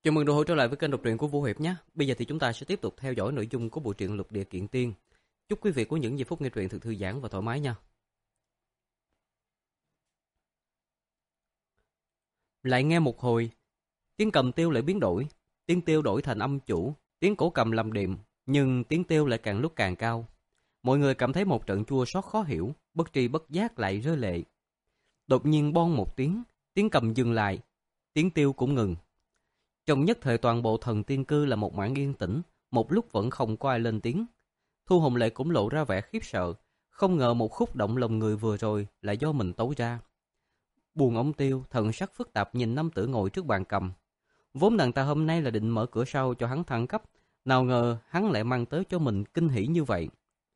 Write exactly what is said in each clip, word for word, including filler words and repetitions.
Chào mừng đồng hữu trở lại với kênh đọc truyện của Vũ Hiệp nhé. Bây giờ thì chúng ta sẽ tiếp tục theo dõi nội dung của bộ truyện Lục Địa Kiện Tiên. Chúc quý vị có những giây phút nghe truyện thật thư giãn và thoải mái nha. Lại nghe một hồi, tiếng cầm tiêu lại biến đổi, tiếng tiêu đổi thành âm chủ, tiếng cổ cầm làm đệm, nhưng tiếng tiêu lại càng lúc càng cao. Mọi người cảm thấy một trận chua xót khó hiểu, bất tri bất giác lại rơi lệ. Đột nhiên bon một tiếng, tiếng cầm dừng lại, tiếng tiêu cũng ngừng. Trong nhất thời toàn bộ thần tiên cư là một mảng yên tĩnh, một lúc vẫn không có ai lên tiếng. Thu Hồng Lệ cũng lộ ra vẻ khiếp sợ, không ngờ một khúc động lòng người vừa rồi là do mình tấu ra. Buồn ống tiêu, thần sắc phức tạp nhìn nam tử ngồi trước bàn cầm. Vốn nàng ta hôm nay là định mở cửa sau cho hắn thăng cấp, nào ngờ hắn lại mang tới cho mình kinh hỉ như vậy.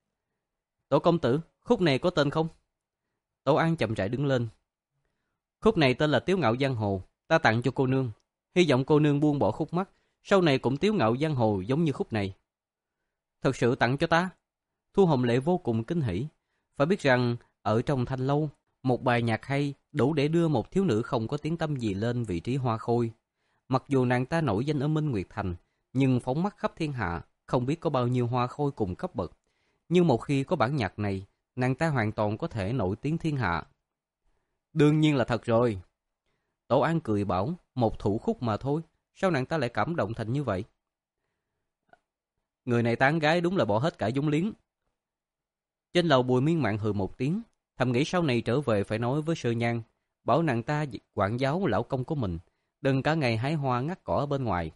Tổ công tử, khúc này có tên không? Tổ An chậm rãi đứng lên. Khúc này tên là Tiếu Ngạo Giang Hồ, ta tặng cho cô nương. Hy vọng cô nương buông bỏ khúc mắc, sau này cũng tiếu ngạo giang hồ giống như khúc này. Thật sự tặng cho ta? Thu Hồng Lệ vô cùng kinh hỉ. Phải biết rằng, ở trong thanh lâu, một bài nhạc hay đủ để đưa một thiếu nữ không có tiếng tăm gì lên vị trí hoa khôi. Mặc dù nàng ta nổi danh ở Minh Nguyệt Thành, nhưng phóng mắt khắp thiên hạ, không biết có bao nhiêu hoa khôi cùng cấp bậc. Nhưng một khi có bản nhạc này, nàng ta hoàn toàn có thể nổi tiếng thiên hạ. Đương nhiên là thật rồi. Tổ An cười bảo, một thủ khúc mà thôi, sao nàng ta lại cảm động thành như vậy? Người này tán gái đúng là bỏ hết cả vốn liếng. Trên lầu Bùi Miên Mạn hừ một tiếng, thầm nghĩ sau này trở về phải nói với Sơ Nhan, bảo nàng ta quản giáo lão công của mình, đừng cả ngày hái hoa ngắt cỏ ở bên ngoài.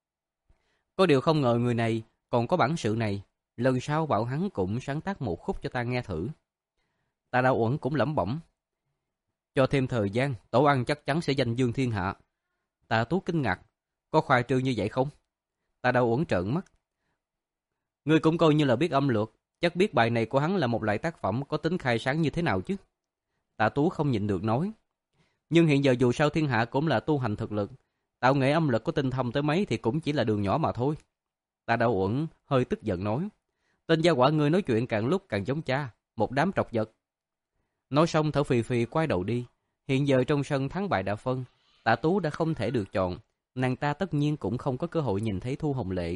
Có điều không ngờ người này còn có bản sự này, lần sau bảo hắn cũng sáng tác một khúc cho ta nghe thử. Ta Đạo Uẩn cũng lẩm bẩm. Cho thêm thời gian, Tổ An chắc chắn sẽ giành dương thiên hạ. Tạ Tú kinh ngạc, có khoa trương như vậy không? Ta Đạo Uẩn trợn mắt. Ngươi cũng coi như là biết âm lược, chắc biết bài này của hắn là một loại tác phẩm có tính khai sáng như thế nào chứ? Tạ Tú không nhịn được nói. Nhưng hiện giờ dù sao thiên hạ cũng là tu hành thực lực, tạo nghệ âm lực có tinh thâm tới mấy thì cũng chỉ là đường nhỏ mà thôi. Ta Đạo Uẩn hơi tức giận nói. Tên gia hỏa ngươi nói chuyện càng lúc càng giống cha, một đám trọc vật. Nói xong thở phì phì quay đầu đi. Hiện giờ trong sân thắng bại đã phân, Tạ Tú đã không thể được chọn, nàng ta tất nhiên cũng không có cơ hội nhìn thấy Thu Hồng Lệ.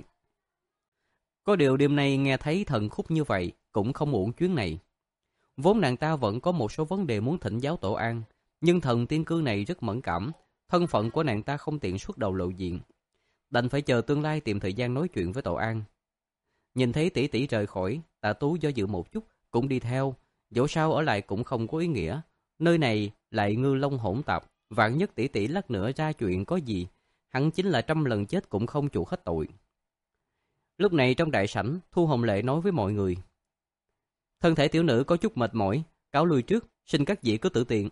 Có điều đêm nay nghe thấy thần khúc như vậy cũng không uổng chuyến này. Vốn nàng ta vẫn có một số vấn đề muốn thỉnh giáo Tổ An, nhưng thần tiên cư này rất mẫn cảm, thân phận của nàng ta không tiện xuất đầu lộ diện, đành phải chờ tương lai tìm thời gian nói chuyện với Tổ An. Nhìn thấy tỷ tỷ rời khỏi, Tạ Tú do dự một chút, cũng đi theo. Dẫu sao ở lại cũng không có ý nghĩa, nơi này lại ngư long hỗn tạp, vạn nhất tỷ tỷ lát nữa ra chuyện có gì, hắn chính là trăm lần chết cũng không chịu hết tội. Lúc này trong đại sảnh, Thu Hồng Lệ nói với mọi người. Thân thể tiểu nữ có chút mệt mỏi, cáo lui trước, xin các vị cứ tự tiện.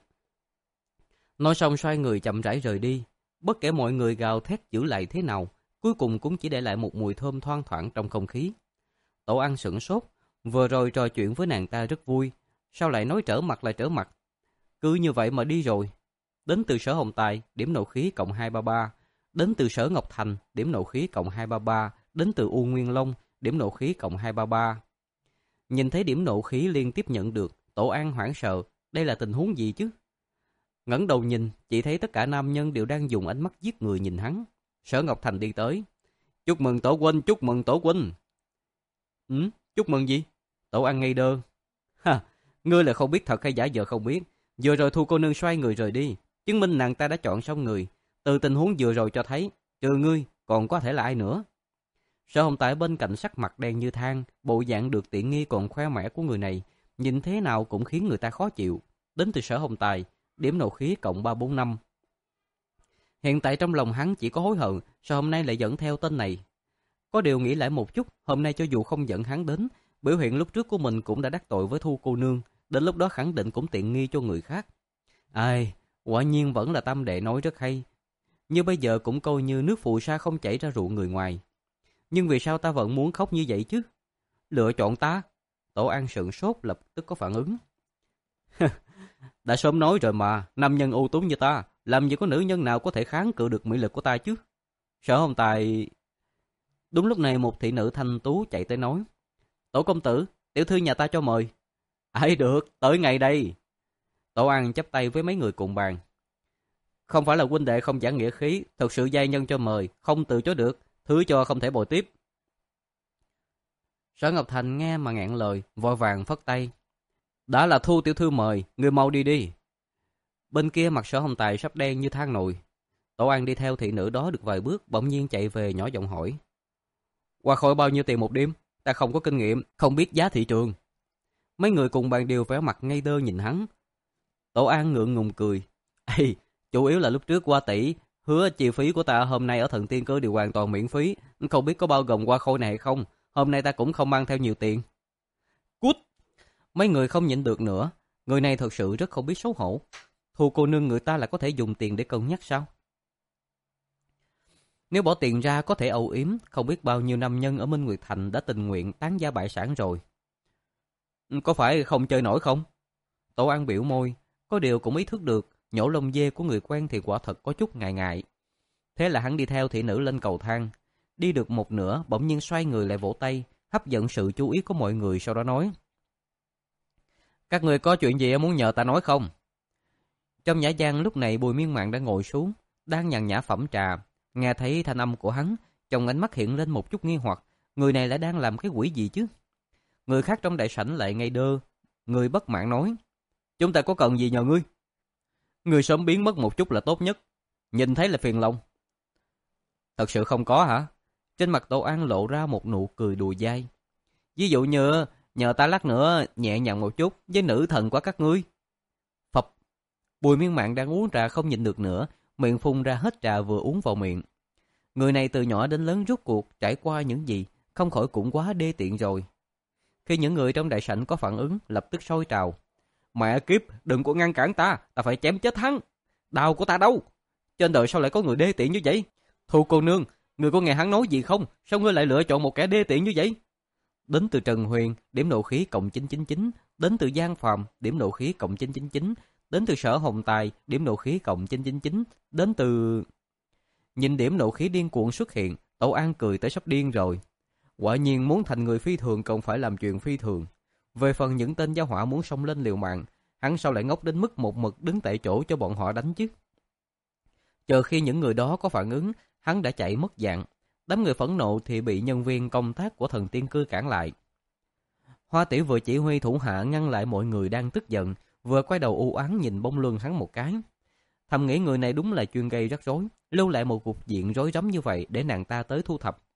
Nói xong xoay người chậm rãi rời đi, bất kể mọi người gào thét giữ lại thế nào, cuối cùng cũng chỉ để lại một mùi thơm thoang thoảng trong không khí. Tổ Ăn sửng sốt, vừa rồi trò chuyện với nàng ta rất vui, sao lại nói trở mặt lại trở mặt? Cứ như vậy mà đi rồi. Đến từ Sở Hồng Tài, điểm nộ khí cộng hai trăm ba mươi ba. Đến từ Sở Ngọc Thành, điểm nộ khí cộng hai trăm ba mươi ba. Đến từ U Nguyên Long, điểm nộ khí cộng hai trăm ba mươi ba. Nhìn thấy điểm nộ khí liên tiếp nhận được, Tổ An hoảng sợ, đây là tình huống gì chứ? Ngẩng đầu nhìn, chỉ thấy tất cả nam nhân đều đang dùng ánh mắt giết người nhìn hắn. Sở Ngọc Thành đi tới. Chúc mừng Tổ huynh, chúc mừng Tổ huynh. Ừ, chúc mừng gì? Tổ An ngây đơ. Ha, ngươi là không biết thật hay giả vờ không biết. Vừa rồi Thu cô nương xoay người rời đi, chứng minh nàng ta đã chọn xong người. Từ tình huống vừa rồi cho thấy, trừ ngươi, còn có thể là ai nữa? Sở Hồng Tài bên cạnh sắc mặt đen như than, bộ dạng được tiện nghi còn khoe mẽ của người này, nhìn thế nào cũng khiến người ta khó chịu. Đến từ Sở Hồng Tài, điểm nộ khí cộng ba trăm bốn mươi lăm. Hiện tại trong lòng hắn chỉ có hối hận, sao hôm nay lại dẫn theo tên này. Có điều nghĩ lại một chút, hôm nay cho dù không dẫn hắn đến, biểu hiện lúc trước của mình cũng đã đắc tội với Thu cô nương, đến lúc đó khẳng định cũng tiện nghi cho người khác. Ai, quả nhiên vẫn là Tam đệ nói rất hay. Như bây giờ cũng coi như nước phù sa không chảy ra ruộng người ngoài. Nhưng vì sao ta vẫn muốn khóc như vậy chứ? Lựa chọn ta? Tổ An sửng sốt lập tức có phản ứng. Đã sớm nói rồi mà, nam nhân ưu tú như ta, làm gì có nữ nhân nào có thể kháng cự được mỹ lực của ta chứ? Sở Hồng Tài... Đúng lúc này một thị nữ thanh tú chạy tới nói. Tổ công tử, tiểu thư nhà ta cho mời. Ai được, tới ngày đây. Tổ An chắp tay với mấy người cùng bàn. Không phải là huynh đệ không giảng nghĩa khí, thật sự giai nhân cho mời, không từ chối được, thứ cho không thể bồi tiếp. Sở Ngọc Thành nghe mà ngẹn lời, vội vàng phất tay. Đã là Thu tiểu thư mời, người mau đi đi. Bên kia mặt Sở Hồng Tài sắp đen như than nồi. Tổ An đi theo thị nữ đó được vài bước, bỗng nhiên chạy về nhỏ giọng hỏi. Qua khỏi bao nhiêu tiền một đêm? Ta không có kinh nghiệm, không biết giá thị trường. Mấy người cùng bàn đều vẻ mặt ngây đơ nhìn hắn. Tổ An ngượng ngùng cười. Ê, chủ yếu là lúc trước qua tỷ, hứa chi phí của ta hôm nay ở Thần Tiên Cơ đều hoàn toàn miễn phí. Không biết có bao gồm qua khôi này hay không? Hôm nay ta cũng không mang theo nhiều tiền. Cút! Mấy người không nhịn được nữa. Người này thật sự rất không biết xấu hổ. Thu cô nương người ta là có thể dùng tiền để cân nhắc sao? Nếu bỏ tiền ra có thể âu yếm, không biết bao nhiêu nam nhân ở Minh Nguyệt Thành đã tình nguyện tán gia bại sản rồi. Có phải không chơi nổi không? Tổ An biểu môi, có điều cũng ý thức được, nhổ lông dê của người quen thì quả thật có chút ngại ngại. Thế là hắn đi theo thị nữ lên cầu thang. Đi được một nửa, bỗng nhiên xoay người lại vỗ tay, hấp dẫn sự chú ý của mọi người, sau đó nói. Các người có chuyện gì muốn nhờ ta nói không? Trong nhã gian lúc này Bùi Miên Mạn đã ngồi xuống, đang nhàn nhã phẩm trà. Nghe thấy thanh âm của hắn, trong ánh mắt hiện lên một chút nghi hoặc, người này lại đang làm cái quỷ gì chứ? Người khác trong đại sảnh lại ngây đơ, người bất mãn nói. Chúng ta có cần gì nhờ ngươi? Ngươi sớm biến mất một chút là tốt nhất, nhìn thấy là phiền lòng. Thật sự không có hả? Trên mặt Tô An lộ ra một nụ cười đùa dai. Ví dụ như nhờ ta lát nữa nhẹ nhàng một chút với nữ thần của các ngươi. Phập. Bùi Miên Mạn đang uống trà không nhịn được nữa, miệng phun ra hết trà vừa uống vào miệng. Người này từ nhỏ đến lớn rốt cuộc trải qua những gì, không khỏi cũng quá đê tiện rồi. Khi những người trong đại sảnh có phản ứng, lập tức sôi trào. Mẹ kiếp, đừng có ngăn cản ta, ta phải chém chết hắn. Đau của ta đâu? Trên đời sao lại có người đê tiện như vậy? Thu cô nương, người có nghe hắn nói gì không? Sao ngươi lại lựa chọn một kẻ đê tiện như vậy? Đến từ Trần Huyền, điểm nộ khí cộng chín chín chín. Đến từ Giang Phàm, điểm nộ khí cộng chín chín chín. Đến từ Sở Hồng Tài, điểm nộ khí cộng chín chín chín. Đến từ... Nhìn điểm nộ khí điên cuồng xuất hiện, Tổ An cười tới sắp điên rồi. Quả nhiên muốn thành người phi thường còn phải làm chuyện phi thường. Về phần những tên gia hỏa muốn xông lên liều mạng, hắn sao lại ngốc đến mức một mực đứng tại chỗ cho bọn họ đánh chứ? Chờ khi những người đó có phản ứng, hắn đã chạy mất dạng. Đám người phẫn nộ thì bị nhân viên công tác của Thần Tiên Cư cản lại. Hoa Tiểu vừa chỉ huy thủ hạ ngăn lại mọi người đang tức giận, vừa quay đầu u oán nhìn bông lưng hắn một cái. Thầm nghĩ người này đúng là chuyên gây rắc rối, lưu lại một cục diện rối rắm như vậy để nàng ta tới thu thập.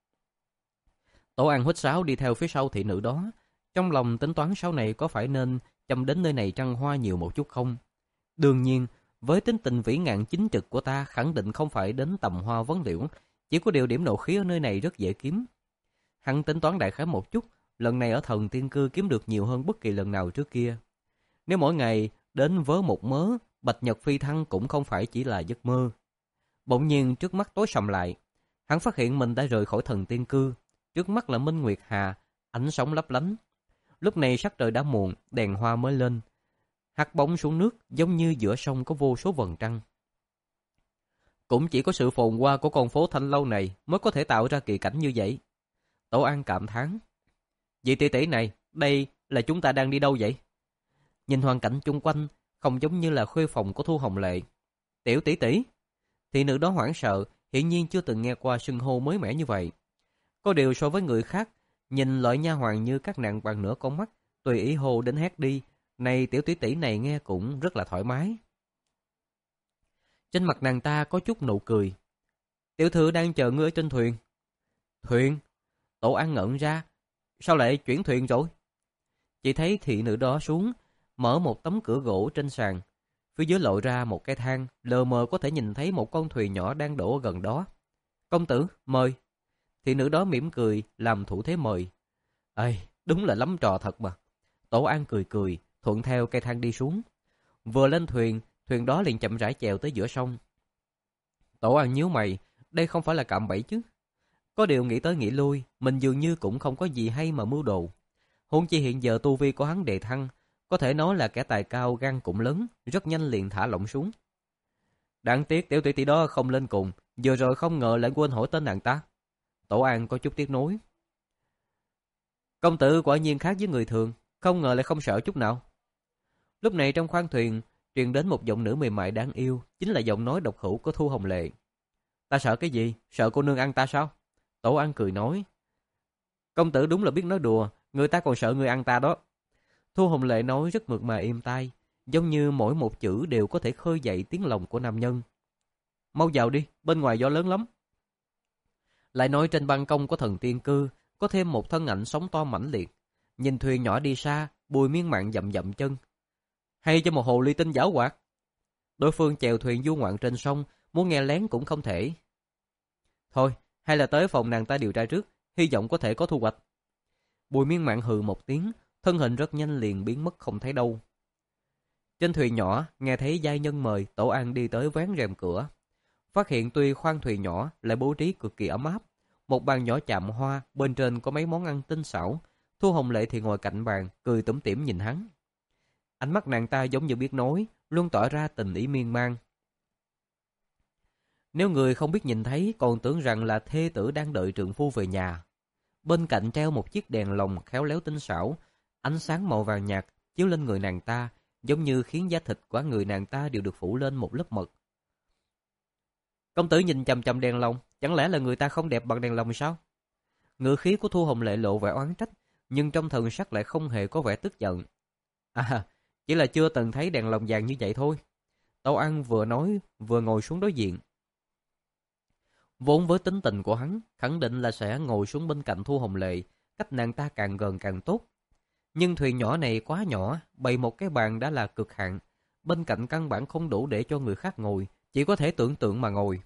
Tổ An huýt sáo đi theo phía sau thị nữ đó, trong lòng tính toán sau này có phải nên chăm đến nơi này trăng hoa nhiều một chút không. Đương nhiên, với tính tình vĩ ngạn chính trực của ta khẳng định không phải đến tầm hoa vấn liễu, chỉ có điều điểm nộ khí ở nơi này rất dễ kiếm. Hắn tính toán đại khái một chút, lần này ở Thần Tiên Cư kiếm được nhiều hơn bất kỳ lần nào trước kia. Nếu mỗi ngày đến vớ một mớ, bạch nhật phi thăng cũng không phải chỉ là giấc mơ. Bỗng nhiên trước mắt tối sầm lại, hắn phát hiện mình đã rời khỏi Thần Tiên Cư. Trước mắt là Minh Nguyệt Hà, ánh sóng lấp lánh. Lúc này sắc trời đã muộn, đèn hoa mới lên. Hắt bóng xuống nước giống như giữa sông có vô số vầng trăng. Cũng chỉ có sự phồn hoa của con phố Thanh Lâu này mới có thể tạo ra kỳ cảnh như vậy. Tổ An cảm thán. Vị tỷ tỷ này, đây là chúng ta đang đi đâu vậy? Nhìn hoàn cảnh chung quanh, không giống như là khuê phòng của Thu Hồng Lệ. Tiểu tỷ tỷ. Thị nữ đó hoảng sợ, hiển nhiên chưa từng nghe qua xưng hô mới mẻ như vậy. Có điều so với người khác, nhìn loại nha hoàn như các nàng bằng nửa con mắt, tùy ý hô đến hét đi, này tiểu tỷ tỷ này nghe cũng rất là thoải mái. Trên mặt nàng ta có chút nụ cười. Tiểu thư đang chờ ngươi ở trên thuyền. Thuyền? Tổ An ngẩn ra, sao lại chuyển thuyền rồi? Chỉ thấy thị nữ đó xuống, mở một tấm cửa gỗ trên sàn. Phía dưới lộ ra một cái thang, lờ mờ có thể nhìn thấy một con thuyền nhỏ đang đổ gần đó. Công tử, mời. Thị nữ đó mỉm cười, làm thủ thế mời. Ê, đúng là lắm trò thật mà. Tổ An cười cười, thuận theo cây thang đi xuống. Vừa lên thuyền, thuyền đó liền chậm rãi chèo tới giữa sông. Tổ An nhíu mày, đây không phải là cạm bẫy chứ? Có điều nghĩ tới nghĩ lui, mình dường như cũng không có gì hay mà mưu đồ. Huống chi hiện giờ tu vi của hắn đề thăng, có thể nói là kẻ tài cao gan cũng lớn, rất nhanh liền thả lỏng xuống. Đáng tiếc tiểu tỷ tỷ đó không lên cùng, vừa rồi không ngờ lại quên hỏi tên nàng ta. Tổ An có chút tiếc nuối. Công tử quả nhiên khác với người thường, không ngờ lại không sợ chút nào. Lúc này trong khoang thuyền, truyền đến một giọng nữ mềm mại đáng yêu, chính là giọng nói độc hữu của Thu Hồng Lệ. Ta sợ cái gì? Sợ cô nương ăn ta sao? Tổ An cười nói. Công tử đúng là biết nói đùa, người ta còn sợ người ăn ta đó. Thu Hồng Lệ nói rất mượt mà êm tai, giống như mỗi một chữ đều có thể khơi dậy tiếng lòng của nam nhân. Mau vào đi, bên ngoài gió lớn lắm. Lại nói trên ban công của thần tiên cư, có thêm một thân ảnh sóng to mãnh liệt. Nhìn thuyền nhỏ đi xa, Bùi Miên Mạn dậm dậm chân. Hay cho một hồ ly tinh giảo hoạt. Đối phương chèo thuyền du ngoạn trên sông, muốn nghe lén cũng không thể. Thôi, hay là tới phòng nàng ta điều tra trước, hy vọng có thể có thu hoạch. Bùi Miên Mạn hừ một tiếng, thân hình rất nhanh liền biến mất không thấy đâu. Trên thuyền nhỏ, nghe thấy giai nhân mời, Tổ An đi tới vén rèm cửa. Phát hiện tuy khoang thuyền nhỏ lại bố trí cực kỳ ấm áp. Một bàn nhỏ chạm hoa, bên trên có mấy món ăn tinh xảo. Thu Hồng Lệ thì ngồi cạnh bàn, cười tủm tỉm nhìn hắn. Ánh mắt nàng ta giống như biết nói, luôn tỏ ra tình ý miên man. Nếu người không biết nhìn thấy, còn tưởng rằng là thê tử đang đợi trượng phu về nhà. Bên cạnh treo một chiếc đèn lồng khéo léo tinh xảo, ánh sáng màu vàng nhạt chiếu lên người nàng ta, giống như khiến da thịt của người nàng ta đều được phủ lên một lớp mật. Công tử nhìn chằm chằm đèn lồng, chẳng lẽ là người ta không đẹp bằng đèn lồng sao? Ngữ khí của Thu Hồng Lệ lộ vẻ oán trách, nhưng trong thần sắc lại không hề có vẻ tức giận. À, chỉ là chưa từng thấy đèn lồng vàng như vậy thôi. Tâu Ăn vừa nói vừa ngồi xuống đối diện. Vốn với tính tình của hắn, khẳng định là sẽ ngồi xuống bên cạnh Thu Hồng Lệ, cách nàng ta càng gần càng tốt. Nhưng thuyền nhỏ này quá nhỏ, bày một cái bàn đã là cực hạn. Bên cạnh căn bản không đủ để cho người khác ngồi, chỉ có thể tưởng tượng mà ngồi.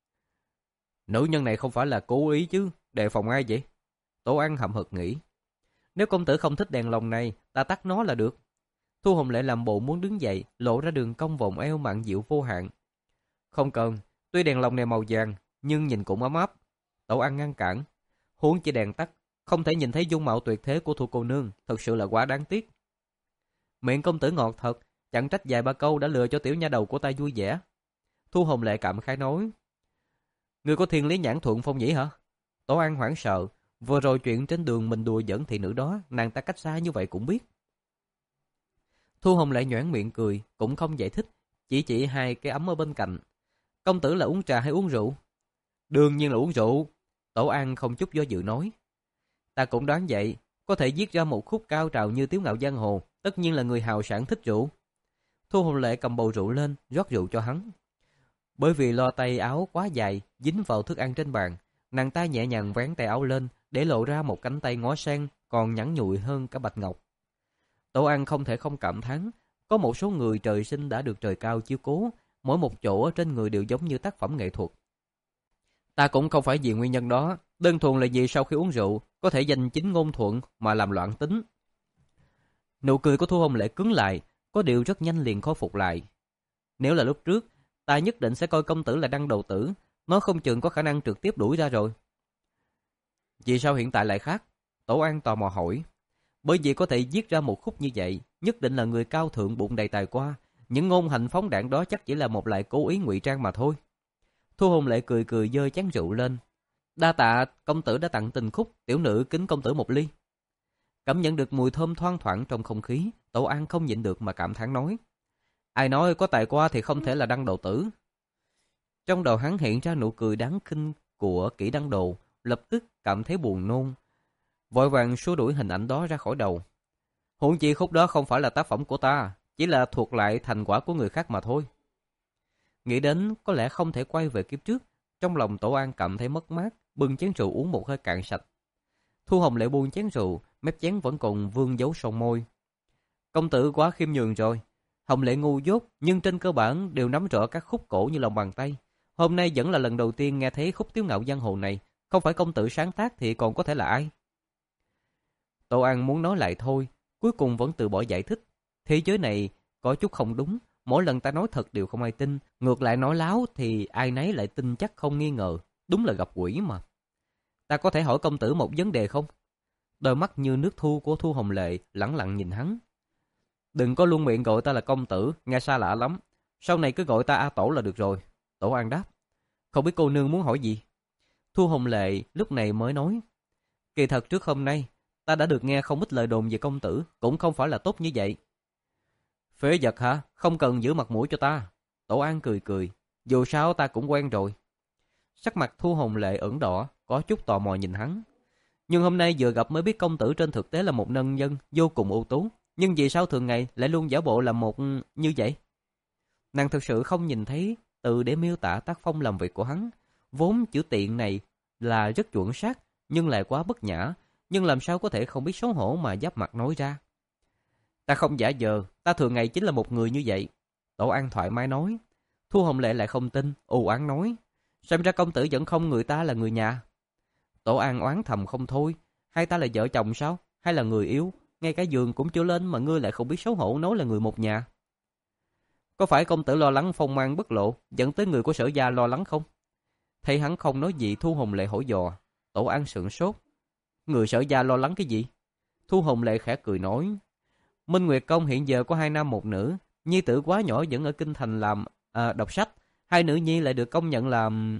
Nữ nhân này không phải là cố ý chứ, đề phòng ai vậy? Tổ Ăn hậm hực nghĩ. Nếu công tử không thích đèn lồng này, ta tắt nó là được. Thu Hồng Lệ làm bộ muốn đứng dậy, lộ ra đường cong vòng eo mặn dịu vô hạn. Không cần, tuy đèn lồng này màu vàng, nhưng nhìn cũng ấm áp. Tổ Ăn ngăn cản. Huống chỉ đèn tắt, không thể nhìn thấy dung mạo tuyệt thế của Thu cô nương, thật sự là quá đáng tiếc. Miệng công tử ngọt thật, chẳng trách vài ba câu đã lừa cho tiểu nha đầu của ta vui vẻ. Thu Hồng Lệ cảm khái nói. Người có thiên lý nhãn thuận phong nhĩ hả? Tổ An hoảng sợ, vừa rồi chuyện trên đường mình đùa giỡn thị nữ đó, nàng ta cách xa như vậy cũng biết. Thu Hồng Lệ nhoẻn miệng cười, cũng không giải thích, chỉ chỉ hai cái ấm ở bên cạnh. Công tử là uống trà hay uống rượu? Đương nhiên là uống rượu. Tổ An không chút do dự nói. Ta cũng đoán vậy, có thể viết ra một khúc cao trào như Tiếu Ngạo Giang Hồ, tất nhiên là người hào sản thích rượu. Thu Hồng Lệ cầm bầu rượu lên, rót rượu cho hắn. Bởi vì lo tay áo quá dài, dính vào thức ăn trên bàn, nàng ta nhẹ nhàng vén tay áo lên, để lộ ra một cánh tay ngó sen, còn nhẵn nhụi hơn cả bạch ngọc. Tổ An không thể không cảm thán, có một số người trời sinh đã được trời cao chiếu cố, mỗi một chỗ ở trên người đều giống như tác phẩm nghệ thuật. Ta cũng không phải vì nguyên nhân đó, đơn thuần là vì sau khi uống rượu, có thể danh chính ngôn thuận mà làm loạn tính. Nụ cười của Thu Hồng Lệ cứng lại, có điều rất nhanh liền khôi phục lại. Nếu là lúc trước, ta nhất định sẽ coi công tử là đăng đầu tử, nó không chừng có khả năng trực tiếp đuổi ra rồi. Vì sao hiện tại lại khác? Tổ An tò mò hỏi. Bởi vì có thể viết ra một khúc như vậy, nhất định là người cao thượng bụng đầy tài qua, những ngôn hành phóng đảng đó chắc chỉ là một loại cố ý ngụy trang mà thôi. Thu Hồng Lệ cười cười giơ chén rượu lên. Đa tạ công tử đã tặng tình khúc, tiểu nữ kính công tử một ly. Cảm nhận được mùi thơm thoang thoảng trong không khí, Tổ An không nhịn được mà cảm thán nói. Ai nói có tài qua thì không thể là đăng đầu tử. Trong đầu hắn hiện ra nụ cười đáng khinh của kỹ đăng đồ, lập tức cảm thấy buồn nôn. Vội vàng xua đuổi hình ảnh đó ra khỏi đầu. Huống chi khúc đó không phải là tác phẩm của ta, chỉ là thuộc lại thành quả của người khác mà thôi. Nghĩ đến có lẽ không thể quay về kiếp trước, trong lòng Tổ An cảm thấy mất mát, bưng chén rượu uống một hơi cạn sạch. Thu Hồng Lệ buông chén rượu, mép chén vẫn còn vương dấu son môi. Công tử quá khiêm nhường rồi. Hồng Lệ ngu dốt, nhưng trên cơ bản đều nắm rõ các khúc cổ như lòng bàn tay. Hôm nay vẫn là lần đầu tiên nghe thấy khúc Tiếu Ngạo Giang Hồ này, không phải công tử sáng tác thì còn có thể là ai? Tổ An muốn nói lại thôi, cuối cùng vẫn từ bỏ giải thích. Thế giới này có chút không đúng, mỗi lần ta nói thật đều không ai tin, ngược lại nói láo thì ai nấy lại tin chắc không nghi ngờ, đúng là gặp quỷ mà. Ta có thể hỏi công tử một vấn đề không? Đôi mắt như nước thu của Thu Hồng Lệ lẳng lặng nhìn hắn. Đừng có luôn miệng gọi ta là công tử, nghe xa lạ lắm. Sau này cứ gọi ta A Tổ là được rồi. Tổ An đáp. Không biết cô nương muốn hỏi gì? Thu Hồng Lệ lúc này mới nói. Kỳ thật trước hôm nay, ta đã được nghe không ít lời đồn về công tử, cũng không phải là tốt như vậy. Phế vật hả? Không cần giữ mặt mũi cho ta. Tổ An cười cười. Dù sao ta cũng quen rồi. Sắc mặt Thu Hồng Lệ ửng đỏ, có chút tò mò nhìn hắn. Nhưng hôm nay vừa gặp mới biết công tử trên thực tế là một nông dân vô cùng ưu tú. Nhưng vì sao thường ngày lại luôn giả bộ làm một như vậy? Nàng thực sự không nhìn thấy từ để miêu tả tác phong làm việc của hắn. Vốn chữ tiện này là rất chuẩn xác, nhưng lại quá bất nhã. Nhưng làm sao có thể không biết xấu hổ mà giáp mặt nói ra. Ta không giả vờ, ta thường ngày chính là một người như vậy. Tổ An thoải mái nói. Thu Hồng Lệ lại không tin, u oán nói. Xem ra công tử vẫn không người ta là người nhà. Tổ An oán thầm không thôi. Hai ta là vợ chồng sao? Hay là người yêu? Ngay cả giường cũng chưa lên mà ngươi lại không biết xấu hổ nói là người một nhà. Có phải công tử lo lắng phong mang bất lộ, dẫn tới người của Sở gia lo lắng không? Thấy hắn không nói gì, Thu Hồng Lệ hỏi dò. Tổ An sửng sốt. Người Sở gia lo lắng cái gì? Thu Hồng Lệ khẽ cười nói. Minh Nguyệt Công hiện giờ có hai nam một nữ, nhi tử quá nhỏ vẫn ở kinh thành làm à, đọc sách, hai nữ nhi lại được công nhận làm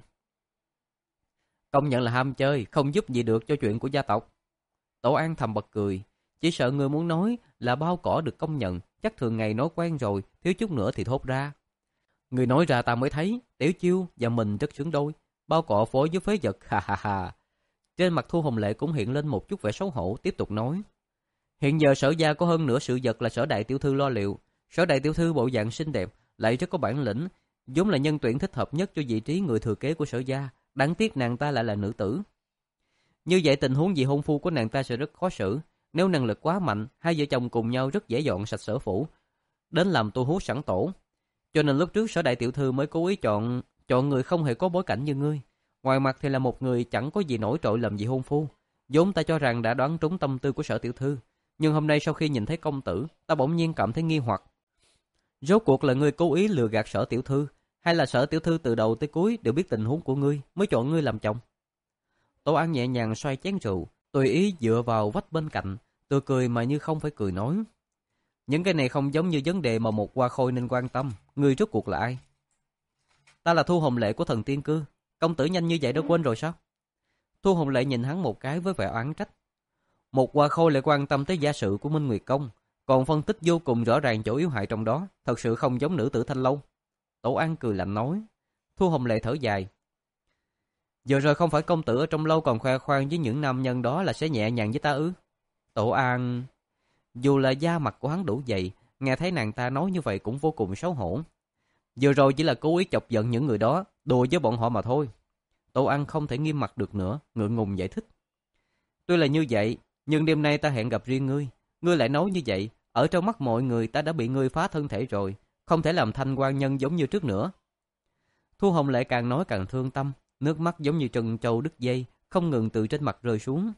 công nhận là ham chơi, không giúp gì được cho chuyện của gia tộc. Tổ An thầm bật cười, chỉ sợ người muốn nói là bao cỏ được công nhận, chắc thường ngày nói quen rồi, thiếu chút nữa thì thốt ra. Người nói ra ta mới thấy, Tiểu Chiêu và mình rất xứng đôi, bao cỏ phối với phế vật, ha ha ha. Trên mặt Thu Hồng Lệ cũng hiện lên một chút vẻ xấu hổ, tiếp tục nói. Hiện giờ Sở gia có hơn nửa sự vật là Sở đại tiểu thư lo liệu. Sở đại tiểu thư bộ dạng xinh đẹp, lại rất có bản lĩnh, vốn là nhân tuyển thích hợp nhất cho vị trí người thừa kế của Sở gia. Đáng tiếc nàng ta lại là nữ tử. Như vậy tình huống vị hôn phu của nàng ta sẽ rất khó xử. Nếu năng lực quá mạnh, hai vợ chồng cùng nhau rất dễ dọn sạch Sở phủ, đến làm tu hú sẵn tổ. Cho nên lúc trước Sở đại tiểu thư mới cố ý chọn chọn người không hề có bối cảnh như ngươi. Ngoài mặt thì là một người chẳng có gì nổi trội làm vị hôn phu. Vốn ta cho rằng đã đoán trúng tâm tư của Sở tiểu thư. Nhưng hôm nay sau khi nhìn thấy công tử, ta bỗng nhiên cảm thấy nghi hoặc. Rốt cuộc là ngươi cố ý lừa gạt Sở tiểu thư, hay là Sở tiểu thư từ đầu tới cuối đều biết tình huống của ngươi, mới chọn ngươi làm chồng? Tổ An nhẹ nhàng xoay chén rượu, tùy ý dựa vào vách bên cạnh, tươi cười mà như không phải cười nói. Những cái này không giống như vấn đề mà một hoa khôi nên quan tâm, ngươi rốt cuộc là ai? Ta là Thu Hồng Lệ của Thần Tiên Cư, công tử nhanh như vậy đã quên rồi sao? Thu Hồng Lệ nhìn hắn một cái với vẻ oán trách. Một hoa khôi lại quan tâm tới gia sự của Minh Nguyệt Công, còn phân tích vô cùng rõ ràng chỗ yếu hại trong đó, thật sự không giống nữ tử Thanh Lâu. Tổ An cười lạnh nói. Thu Hồng Lệ thở dài. Giờ rồi không phải công tử ở trong lâu còn khoe khoang với những nam nhân đó là sẽ nhẹ nhàng với ta ư? Tổ An... Dù là da mặt của hắn đủ dày, nghe thấy nàng ta nói như vậy cũng vô cùng xấu hổ. Giờ rồi chỉ là cố ý chọc giận những người đó, đùa với bọn họ mà thôi. Tổ An không thể nghiêm mặt được nữa, ngượng ngùng giải thích. Tuy là như vậy, nhưng đêm nay ta hẹn gặp riêng ngươi. Ngươi lại nói như vậy, ở trong mắt mọi người ta đã bị ngươi phá thân thể rồi, không thể làm thanh quan nhân giống như trước nữa. Thu Hồng Lệ càng nói càng thương tâm, nước mắt giống như trân châu đứt dây, không ngừng từ trên mặt rơi xuống.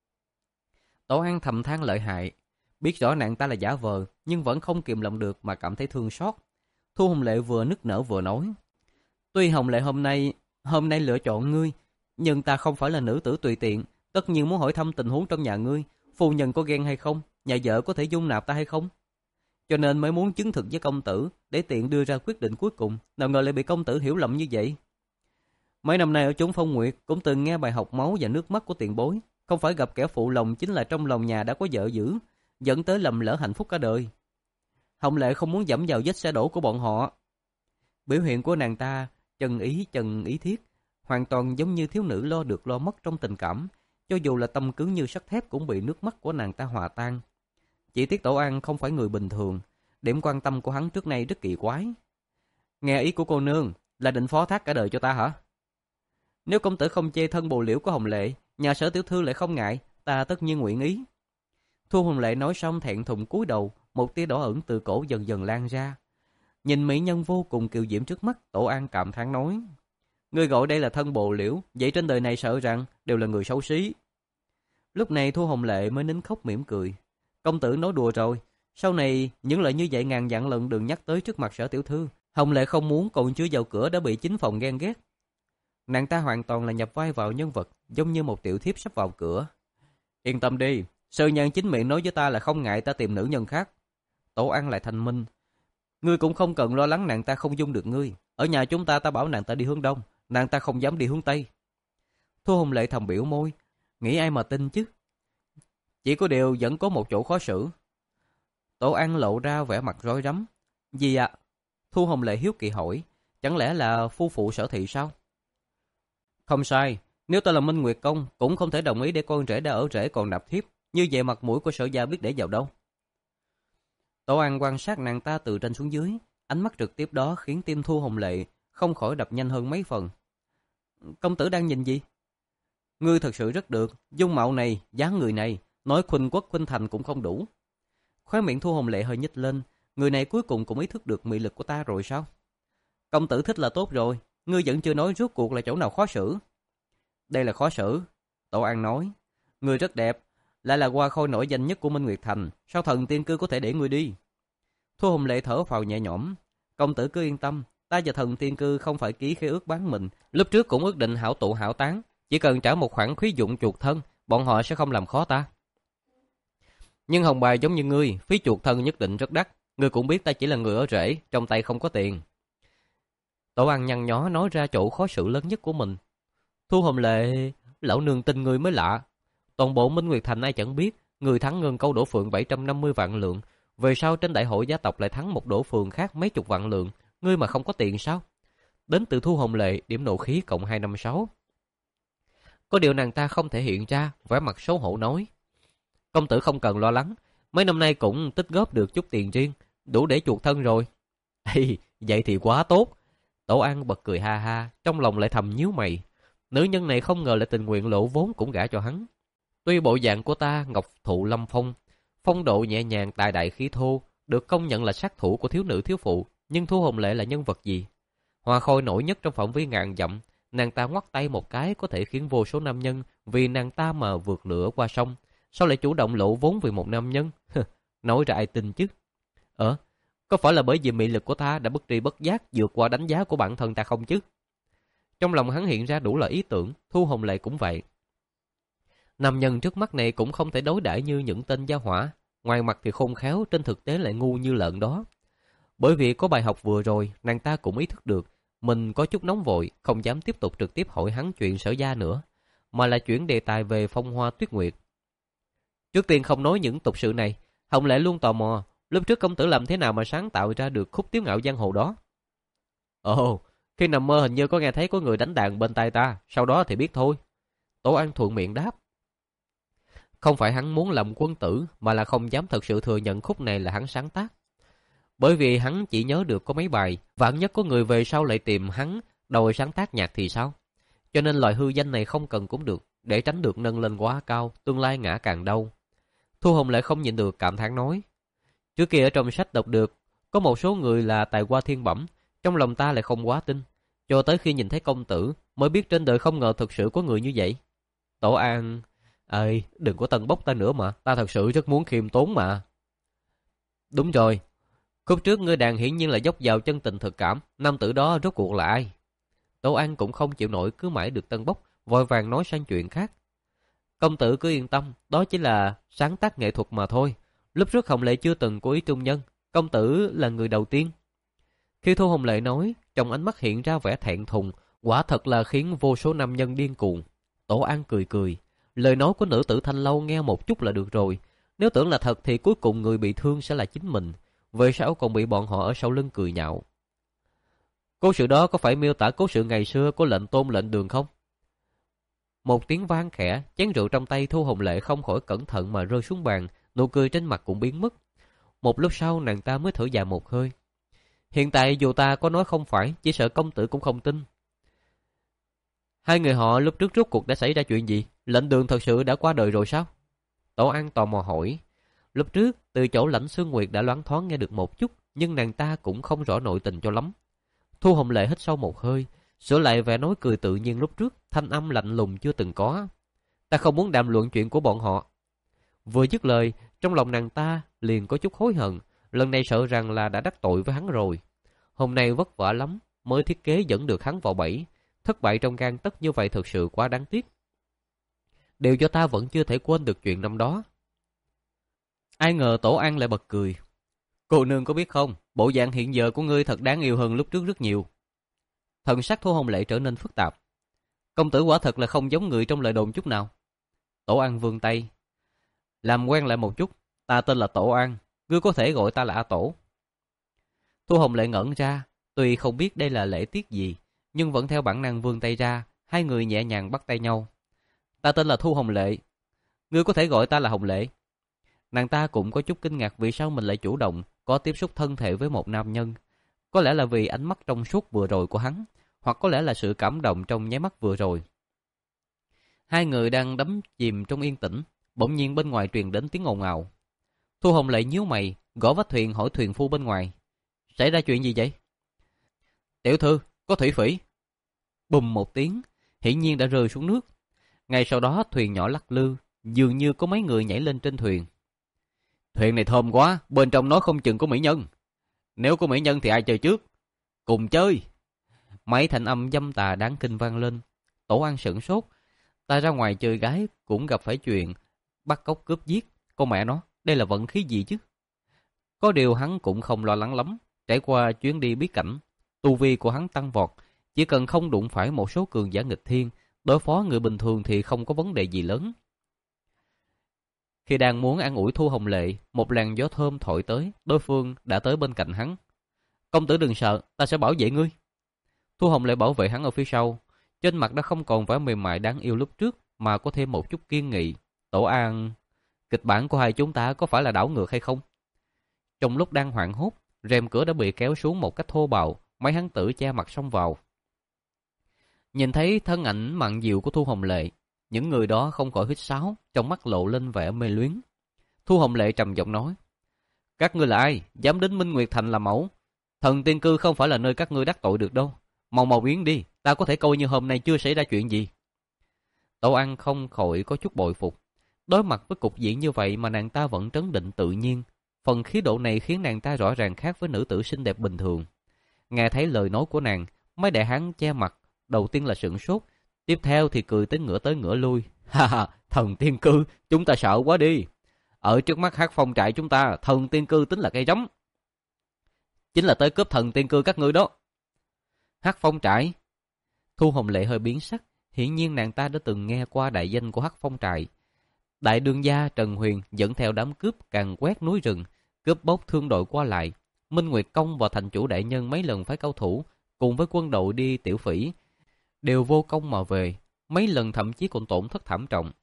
Tổ An thầm than lợi hại, biết rõ nàng ta là giả vờ, nhưng vẫn không kìm lòng được mà cảm thấy thương xót. Thu Hồng Lệ vừa nức nở vừa nói. Tuy Hồng Lệ hôm nay, hôm nay lựa chọn ngươi, nhưng ta không phải là nữ tử tùy tiện, tất nhiên muốn hỏi thăm tình huống trong nhà ngươi, phu nhân có ghen hay không, nhà vợ có thể dung nạp ta hay không. Cho nên mới muốn chứng thực với công tử, để tiện đưa ra quyết định cuối cùng, nào ngờ lại bị công tử hiểu lầm như vậy. Mấy năm nay ở chốn Phong Nguyệt cũng từng nghe bài học máu và nước mắt của tiền bối, không phải gặp kẻ phụ lòng chính là trong lòng nhà đã có vợ giữ, dẫn tới lầm lỡ hạnh phúc cả đời. Hồng Lệ không muốn dẫm vào vết xe đổ của bọn họ. Biểu hiện của nàng ta chân ý chân ý thiết, hoàn toàn giống như thiếu nữ lo được lo mất trong tình cảm, cho dù là tâm cứng như sắt thép cũng bị nước mắt của nàng ta hòa tan. Chỉ tiếc Tổ An không phải người bình thường, điểm quan tâm của hắn trước nay rất kỳ quái. Nghe ý của cô nương là định phó thác cả đời cho ta hả? Nếu công tử không chê thân bồ liễu của Hồng Lệ, nhà Sở tiểu thư lại không ngại, ta tất nhiên nguyện ý. Thu Hồng Lệ nói xong thẹn thùng cúi đầu, một tia đỏ ửng từ cổ dần dần lan ra. Nhìn mỹ nhân vô cùng kiều diễm trước mắt, Tổ An cảm thán nói: Ngươi gọi đây là thân bồ liễu, vậy trên đời này sợ rằng đều là người xấu xí. Lúc này Thu Hồng Lệ mới nín khóc mỉm cười. Công tử nói đùa rồi, sau này những lời như vậy ngàn vạn lần đừng nhắc tới trước mặt Sở tiểu thư. Hồng Lệ không muốn còn chưa vào cửa đã bị chính phòng ghen ghét. Nàng ta hoàn toàn là nhập vai vào nhân vật, giống như một tiểu thiếp sắp vào cửa. Yên tâm đi, Sư Nhan chính miệng nói với ta là không ngại ta tìm nữ nhân khác. Tổ An lại thành minh. Ngươi cũng không cần lo lắng nàng ta không dung được ngươi. Ở nhà chúng ta ta bảo nàng ta đi hướng đông, nàng ta không dám đi hướng tây. Thu Hồng Lệ thầm biểu môi, nghĩ ai mà tin chứ. Chỉ có điều vẫn có một chỗ khó xử. Tổ An lộ ra vẻ mặt rối rắm. Gì ạ? Thu Hồng Lệ hiếu kỳ hỏi. Chẳng lẽ là phu phụ Sở Thị sao? Không sai. Nếu tôi là Minh Nguyệt Công, cũng không thể đồng ý để con rể đã ở rể còn nạp thiếp. Như vậy mặt mũi của Sở gia biết để vào đâu? Tổ An quan sát nàng ta từ trên xuống dưới. Ánh mắt trực tiếp đó khiến tim Thu Hồng Lệ không khỏi đập nhanh hơn mấy phần. Công tử đang nhìn gì? Ngươi thật sự rất được. Dung mạo này, dáng người này, nói khuynh quốc khuynh thành cũng không đủ. Khóe miệng Thu Hồng Lệ hơi nhếch lên. Người này cuối cùng cũng ý thức được mị lực của ta rồi sao? Công tử thích là tốt rồi. Ngươi vẫn chưa nói rốt cuộc là chỗ nào khó xử. Đây là khó xử. Tổ An nói. Ngươi rất đẹp. Lại là hoa khôi nổi danh nhất của Minh Nguyệt Thành. Sao thần tiên cư có thể để ngươi đi? Thu Hồng Lệ thở phào nhẹ nhõm. Công tử cứ yên tâm. Ta và thần tiên cư không phải ký khế ước bán mình. Lúc trước cũng ước định hảo tụ hảo tán. Chỉ cần trả một khoản phí dụng chuộc thân, bọn họ sẽ không làm khó ta. Nhưng hồng bài giống như ngươi, phí chuộc thân nhất định rất đắt. Ngươi cũng biết ta chỉ là người ở rễ, trong tay không có tiền. Tổ An nhăn nhó nói ra chỗ khó xử lớn nhất của mình. Thu Hồng Lệ, lão nương tin ngươi mới lạ. Toàn bộ Minh Nguyệt Thành ai chẳng biết, người thắng ngân câu đổ phượng bảy trăm năm mươi vạn lượng. Về sau trên đại hội gia tộc lại thắng một đổ phường khác mấy chục vạn lượng. Ngươi mà không có tiền sao? Đến từ Thu Hồng Lệ, điểm nộ khí cộng hai trăm năm mươi sáu. Có điều nàng ta không thể hiện ra, vẻ mặt xấu hổ nói. Công tử không cần lo lắng, mấy năm nay cũng tích góp được chút tiền riêng, đủ để chuộc thân rồi. Ê, vậy thì quá tốt. Tổ An bật cười ha ha, trong lòng lại thầm nhíu mày. Nữ nhân này không ngờ lại tình nguyện lộ vốn cũng gả cho hắn. Tuy bộ dạng của ta ngọc thụ lâm phong, phong độ nhẹ nhàng tài đại khí thô, được công nhận là sát thủ của thiếu nữ thiếu phụ, nhưng Thu Hồng Lệ là nhân vật gì? Hoa khôi nổi nhất trong phạm vi ngàn dặm, nàng ta ngoắt tay một cái có thể khiến vô số nam nhân vì nàng ta mà vượt lửa qua sông. Sao lại chủ động lộ vốn vì một nam nhân? Nói ra ai tin chứ? Ờ, có phải là bởi vì mị lực của ta đã bất tri bất giác vượt qua đánh giá của bản thân ta không chứ? Trong lòng hắn hiện ra đủ loại ý tưởng, Thu Hồng Lệ cũng vậy. Nam nhân trước mắt này cũng không thể đối đãi như những tên gia hỏa. Ngoài mặt thì khôn khéo, trên thực tế lại ngu như lợn đó. Bởi vì có bài học vừa rồi, nàng ta cũng ý thức được mình có chút nóng vội, không dám tiếp tục trực tiếp hỏi hắn chuyện Sở gia nữa, mà là chuyển đề tài về Phong Hoa Tuyết Nguyệt. Trước tiên không nói những tục sự này, Hồng Lệ luôn tò mò, lúc trước công tử làm thế nào mà sáng tạo ra được khúc tiếu ngạo giang hồ đó? Ồ, khi nằm mơ hình như có nghe thấy có người đánh đàn bên tai ta, sau đó thì biết thôi. Tổ An thuận miệng đáp. Không phải hắn muốn làm quân tử, mà là không dám thật sự thừa nhận khúc này là hắn sáng tác. Bởi vì hắn chỉ nhớ được có mấy bài, vạn nhất có người về sau lại tìm hắn đòi sáng tác nhạc thì sao? Cho nên loại hư danh này không cần cũng được, để tránh được nâng lên quá cao, tương lai ngã càng đau. Thu Hồng lại không nhịn được cảm thán nói. Trước kia ở trong sách đọc được, có một số người là tài hoa thiên bẩm, trong lòng ta lại không quá tin. Cho tới khi nhìn thấy công tử, mới biết trên đời không ngờ thực sự có người như vậy. Tổ An, ơi, đừng có tân bốc ta nữa mà, ta thật sự rất muốn khiêm tốn mà. Đúng rồi, khúc trước ngươi đàn hiển nhiên là dốc vào chân tình thực cảm, nam tử đó rốt cuộc là ai? Tổ An cũng không chịu nổi cứ mãi được tân bốc, vội vàng nói sang chuyện khác. Công tử cứ yên tâm, đó chỉ là sáng tác nghệ thuật mà thôi. Lúc trước Hồng Lệ chưa từng cố ý trung nhân, công tử là người đầu tiên. Khi Thu Hồng Lệ nói, trong ánh mắt hiện ra vẻ thẹn thùng, quả thật là khiến vô số nam nhân điên cuồng. Tổ An cười cười, lời nói của nữ tử Thanh Lâu nghe một chút là được rồi. Nếu tưởng là thật thì cuối cùng người bị thương sẽ là chính mình. Về sau còn bị bọn họ ở sau lưng cười nhạo. Cố sự đó có phải miêu tả cố sự ngày xưa của lệnh Tôn lệnh Đường không? Một tiếng vang khẽ, chén rượu trong tay Thu Hồng Lệ không khỏi cẩn thận mà rơi xuống bàn, nụ cười trên mặt cũng biến mất. Một lúc sau nàng ta mới thở dài một hơi. Hiện tại dù ta có nói không phải, chỉ sợ công tử cũng không tin. Hai người họ lúc trước rốt cuộc đã xảy ra chuyện gì? Lệnh Đường thật sự đã qua đời rồi sao? Tổ An tò mò hỏi. Lúc trước, từ chỗ Lãnh Sương Nguyệt đã loáng thoáng nghe được một chút, nhưng nàng ta cũng không rõ nội tình cho lắm. Thu Hồng Lệ hít sâu một hơi, sửa lại vẻ nói cười tự nhiên lúc trước, thanh âm lạnh lùng chưa từng có. Ta không muốn đàm luận chuyện của bọn họ. Vừa dứt lời, trong lòng nàng ta liền có chút hối hận, lần này sợ rằng là đã đắc tội với hắn rồi. Hôm nay vất vả lắm, mới thiết kế dẫn được hắn vào bẫy, thất bại trong gang tấc như vậy thực sự quá đáng tiếc. Điều cho ta vẫn chưa thể quên được chuyện năm đó. Ai ngờ Tổ An lại bật cười. Cô nương có biết không, bộ dạng hiện giờ của ngươi thật đáng yêu hơn lúc trước rất nhiều. Thần sắc Thu Hồng Lệ trở nên phức tạp. Công tử quả thật là không giống người trong lời đồn chút nào. Tổ An vươn tay. Làm quen lại một chút, ta tên là Tổ An, Ngươi có thể gọi ta là A Tổ. Thu Hồng Lệ ngẩn ra, tuy không biết đây là lễ tiết gì, nhưng vẫn theo bản năng vươn tay ra, hai người nhẹ nhàng bắt tay nhau. Ta tên là Thu Hồng Lệ. Ngươi có thể gọi ta là Hồng Lệ. Nàng ta cũng có chút kinh ngạc vì sao mình lại chủ động có tiếp xúc thân thể với một nam nhân. Có lẽ là vì ánh mắt trong suốt vừa rồi của hắn, hoặc có lẽ là sự cảm động trong nháy mắt vừa rồi. Hai người đang đắm chìm trong yên tĩnh, bỗng nhiên bên ngoài truyền đến tiếng ồn ào. Thu Hồng Lệ nhíu mày, gõ vách thuyền hỏi thuyền phu bên ngoài. Xảy ra chuyện gì vậy? Tiểu thư, có thủy phỉ. Bùm một tiếng, hiển nhiên đã rơi xuống nước. Ngay sau đó thuyền nhỏ lắc lư, dường như có mấy người nhảy lên trên thuyền. Thuyền này thơm quá, bên trong nó không chừng có mỹ nhân. Nếu có mỹ nhân thì ai chơi trước? Cùng chơi. Mấy thanh âm dâm tà đáng kinh vang lên. Tổ An sửng sốt. Ta ra ngoài chơi gái cũng gặp phải chuyện bắt cóc cướp giết. Con mẹ nó, đây là vận khí gì chứ? Có điều hắn cũng không lo lắng lắm. Trải qua chuyến đi bí cảnh, tu vi của hắn tăng vọt. Chỉ cần không đụng phải một số cường giả nghịch thiên, đối phó người bình thường thì không có vấn đề gì lớn. Khi đang muốn an ủi Thu Hồng Lệ, một làn gió thơm thổi tới, đối phương đã tới bên cạnh hắn. Công tử đừng sợ, ta sẽ bảo vệ ngươi. Thu Hồng Lệ bảo vệ hắn ở phía sau, trên mặt đã không còn vẻ mềm mại đáng yêu lúc trước, mà có thêm một chút kiên nghị. Tổ An, kịch bản của hai chúng ta có phải là đảo ngược hay không? Trong lúc đang hoảng hốt, rèm cửa đã bị kéo xuống một cách thô bạo, mấy hắn tử che mặt xông vào. Nhìn thấy thân ảnh mặn dịu của Thu Hồng Lệ, những người đó không khỏi hít sáo, trong mắt lộ lên vẻ mê luyến. Thu Hồng Lệ trầm giọng nói: Các ngươi là ai, dám đến Minh Nguyệt Thành làm mẫu? Thần tiên cư không phải là nơi các ngươi đắc tội được đâu. Mau mau biến đi, ta có thể coi như hôm nay chưa xảy ra chuyện gì. Tổ An không khỏi có chút bội phục. Đối mặt với cục diện như vậy mà nàng ta vẫn trấn định tự nhiên. Phần khí độ này khiến nàng ta rõ ràng khác với nữ tử xinh đẹp bình thường. Nghe thấy lời nói của nàng, mấy đại hán che mặt, đầu tiên là sửng sốt, tiếp theo thì cười tới ngửa tới ngửa lui. Ha ha, thần tiên cư, chúng ta sợ quá đi. Ở trước mắt Hắc Phong trại chúng ta, thần tiên cư tính là cây rắm. Chính là tới cướp thần tiên cư các ngươi đó. Hắc Phong trại? Thu Hồng Lệ hơi biến sắc, hiển nhiên nàng ta đã từng nghe qua đại danh của Hắc Phong trại. Đại đương gia Trần Huyền dẫn theo đám cướp càn quét núi rừng, cướp bóc thương đội qua lại. Minh Nguyệt Công và thành chủ đại nhân mấy lần phái cao thủ, cùng với quân đội đi tiểu phỉ, đều vô công mà về, mấy lần thậm chí còn tổn thất thảm trọng.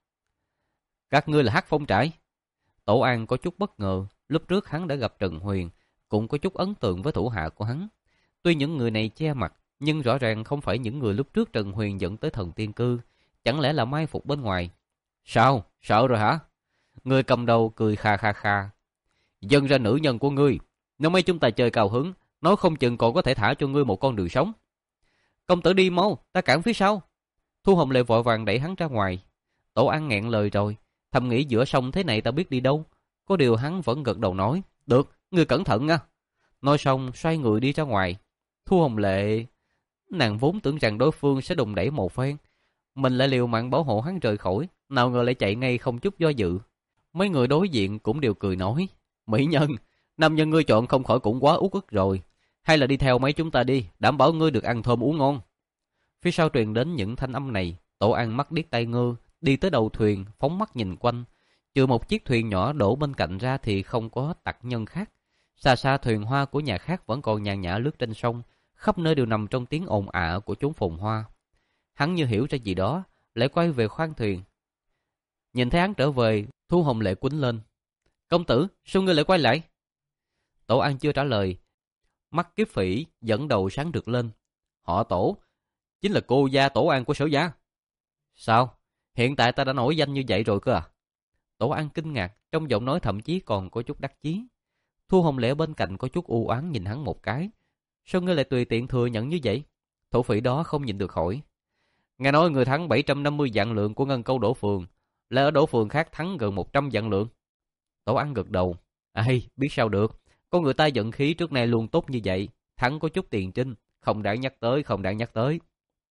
Các ngươi là Hắc Phong trại? Tổ An có chút bất ngờ, lúc trước hắn đã gặp Trần Huyền, cũng có chút ấn tượng với thủ hạ của hắn. Tuy những người này che mặt, nhưng rõ ràng không phải những người lúc trước Trần Huyền dẫn tới thần tiên cư, chẳng lẽ là mai phục bên ngoài? Sao? Sợ rồi hả? Người cầm đầu cười kha kha kha. Dâng ra nữ nhân của ngươi, nếu mấy chúng ta chơi cao hứng, nói không chừng còn có thể thả cho ngươi một con đường sống. Công tử đi mau, ta cản phía sau. Thu Hồng Lệ vội vàng đẩy hắn ra ngoài. Tổ An nghẹn lời rồi, thầm nghĩ giữa sông thế này ta biết đi đâu. Có điều hắn vẫn gật đầu nói, được, ngươi cẩn thận nha. Nói xong xoay người đi ra ngoài. Thu Hồng Lệ, nàng vốn tưởng rằng đối phương sẽ đùng đẩy một phen, mình lại liều mạng bảo hộ hắn rời khỏi, nào ngờ lại chạy ngay không chút do dự. Mấy người đối diện cũng đều cười nói, mỹ nhân, nam nhân ngươi chọn không khỏi cũng quá uất ức rồi. Hay là đi theo mấy chúng ta đi, đảm bảo ngươi được ăn thơm uống ngon. Phía sau truyền đến những thanh âm này, Tổ An mắt điếc tai ngơ, đi tới đầu thuyền, phóng mắt nhìn quanh. Trừ một chiếc thuyền nhỏ đổ bên cạnh ra thì không có tặc nhân khác. Xa xa thuyền hoa của nhà khác vẫn còn nhàn nhã lướt trên sông, khắp nơi đều nằm trong tiếng ồn ào của chốn phồn hoa. Hắn như hiểu ra gì đó, lại quay về khoang thuyền. Nhìn thấy hắn trở về, Thu Hồng Lệ quýnh lên. Công tử, sao ngươi lại quay lại? Tổ An chưa trả lời, mắt kiếp phỉ dẫn đầu sáng rực lên. Họ Tổ, chính là cô gia Tổ An của Sở gia. Sao? Hiện tại ta đã nổi danh như vậy rồi cơ à? Tổ An kinh ngạc, trong giọng nói thậm chí còn có chút đắc chí. Thu Hồng Lệ bên cạnh có chút u oán nhìn hắn một cái. Sao ngươi lại tùy tiện thừa nhận như vậy? Thổ phỉ đó không nhịn được hỏi. Nghe nói người thắng bảy trăm năm mươi vạn lượng của Ngân Câu Đỗ Phường, lại ở Đỗ Phường khác thắng gần một trăm vạn lượng. Tổ An gật đầu. Ai, biết sao được. Con người ta giận khí trước nay luôn tốt như vậy. Thắng có chút tiền trinh, không đáng nhắc tới, không đáng nhắc tới.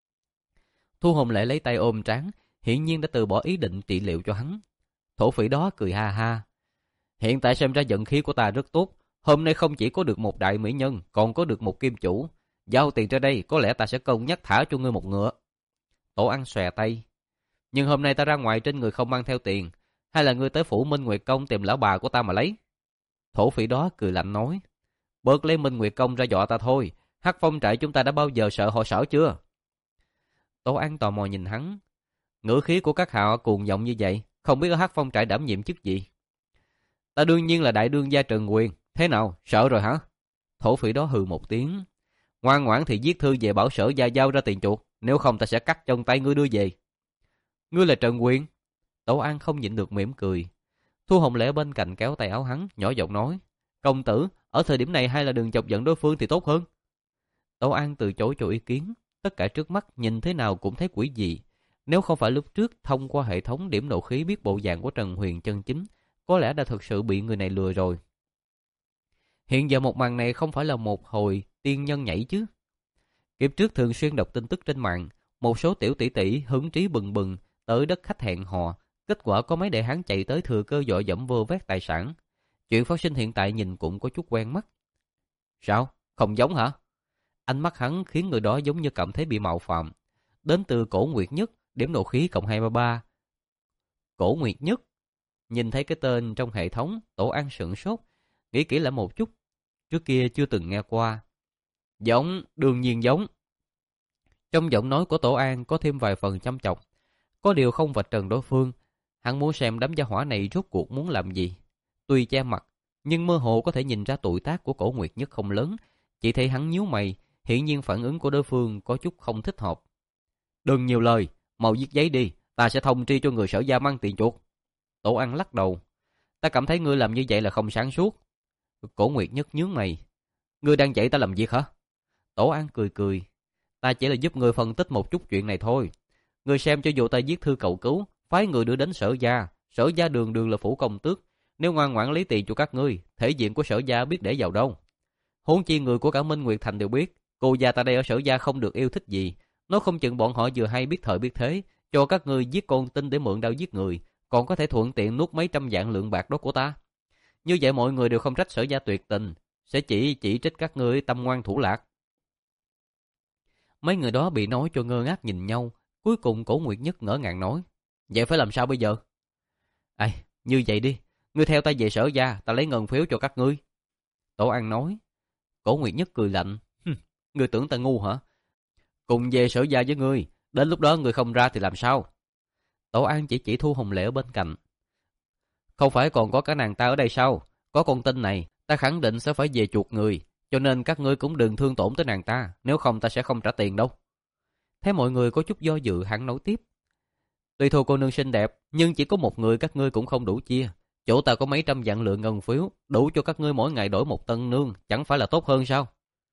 Thu Hồng Lệ lấy tay ôm trán, hiển nhiên đã từ bỏ ý định trị liệu cho hắn. Thổ phỉ đó cười ha ha. Hiện tại xem ra giận khí của ta rất tốt. Hôm nay không chỉ có được một đại mỹ nhân, còn có được một kim chủ. Giao tiền ra đây, có lẽ ta sẽ cân nhắc thả cho ngươi một ngựa. Tổ An xòe tay. Nhưng hôm nay ta ra ngoài trên người không mang theo tiền. Hay là ngươi tới phủ Minh Nguyệt Công tìm lão bà của ta mà lấy? Thổ phỉ đó cười lạnh nói, bớt lấy Minh Nguyệt Công ra dọa ta thôi, Hắc Phong trại chúng ta đã bao giờ sợ họ Sở chưa? Tố An tò mò nhìn hắn, ngữ khí của các hạ cuồng vọng như vậy, không biết ở Hắc Phong trại đảm nhiệm chức gì? Ta đương nhiên là đại đương gia Trần Quyền, thế nào, sợ rồi hả? Thổ phỉ đó hừ một tiếng, ngoan ngoãn thì viết thư về bảo Sở gia giao ra tiền chuộc, nếu không ta sẽ cắt chân tay ngươi đưa về. Ngươi là Trần Quyền? Tố An không nhịn được mỉm cười. Thu Hồng Lệ bên cạnh kéo tay áo hắn, nhỏ giọng nói, công tử, ở thời điểm này hay là đừng chọc giận đối phương thì tốt hơn. Tố An từ chối cho ý kiến, tất cả trước mắt nhìn thế nào cũng thấy quỷ dị. Nếu không phải lúc trước thông qua hệ thống điểm nộ khí biết bộ dạng của Trần Huyền chân chính, có lẽ đã thực sự bị người này lừa rồi. Hiện giờ một màn này không phải là một hồi tiên nhân nhảy chứ. Kiếp trước thường xuyên đọc tin tức trên mạng, một số tiểu tỷ tỷ hứng trí bừng bừng tới đất khách hẹn hò, kết quả có mấy đại hán chạy tới thừa cơ dọa dẫm vơ vét tài sản. Chuyện phát sinh hiện tại nhìn cũng có chút quen mắt. Sao? Không giống hả? Ánh mắt hắn khiến người đó giống như cảm thấy bị mạo phạm. Đến từ Cổ Nguyệt Nhất, điểm nộ khí cộng hai ba ba. Cổ Nguyệt Nhất. Nhìn thấy cái tên trong hệ thống, Tổ An sửng sốt, nghĩ kỹ lại một chút. Trước kia chưa từng nghe qua. Giống, đương nhiên giống. Trong giọng nói của Tổ An có thêm vài phần chăm chọc. Có điều không vạch trần đối phương. Hắn muốn xem đám gia hỏa này rốt cuộc muốn làm gì. Tuy che mặt, nhưng mơ hồ có thể nhìn ra tuổi tác của Cổ Nguyệt Nhất không lớn. Chỉ thấy hắn nhíu mày, hiển nhiên phản ứng của đối phương có chút không thích hợp. Đừng nhiều lời, mau viết giấy đi, ta sẽ thông tri cho người Sở gia mang tiền chuộc. Tổ An lắc đầu, ta cảm thấy ngươi làm như vậy là không sáng suốt. Cổ Nguyệt Nhất nhướng mày, ngươi đang dạy ta làm việc hả? Tổ An cười cười, ta chỉ là giúp ngươi phân tích một chút chuyện này thôi. Ngươi xem, cho dù ta viết thư cầu cứu, phái người đưa đến Sở gia, Sở gia đường đường là phủ công tước, nếu ngoan ngoãn lấy tiền cho các ngươi, thể diện của Sở gia biết để vào đâu. Huống chi người của cả Minh Nguyệt Thành đều biết, cô gia ta đây ở Sở gia không được yêu thích gì, nó không chừng bọn họ vừa hay biết thời biết thế, cho các ngươi giết con tin để mượn đao giết người, còn có thể thuận tiện nuốt mấy trăm vạn lượng bạc đó của ta. Như vậy mọi người đều không trách Sở gia tuyệt tình, sẽ chỉ chỉ trích các ngươi tâm ngoan thủ lạc. Mấy người đó bị nói cho ngơ ngác nhìn nhau, cuối cùng Cổ Nguyệt Nhất ngỡ ngàng nói, vậy phải làm sao bây giờ? Ai, như vậy đi, ngươi theo ta về Sở gia, ta lấy ngân phiếu cho các ngươi. Tổ An nói. Cổ Nguyệt Nhất cười lạnh, ngươi tưởng ta ngu hả? Cùng về Sở gia với ngươi, đến lúc đó ngươi không ra thì làm sao? Tổ An chỉ chỉ Thu Hồng Lệ ở bên cạnh. Không phải còn có cả nàng ta ở đây sao? Có con tin này, ta khẳng định sẽ phải về chuộc người, cho nên các ngươi cũng đừng thương tổn tới nàng ta, nếu không ta sẽ không trả tiền đâu. Thấy mọi người có chút do dự, hắn nói tiếp. Tuy Thu cô nương xinh đẹp, nhưng chỉ có một người các ngươi cũng không đủ chia. Chỗ ta có mấy trăm vạn lượng ngân phiếu, đủ cho các ngươi mỗi ngày đổi một tân nương, chẳng phải là tốt hơn sao?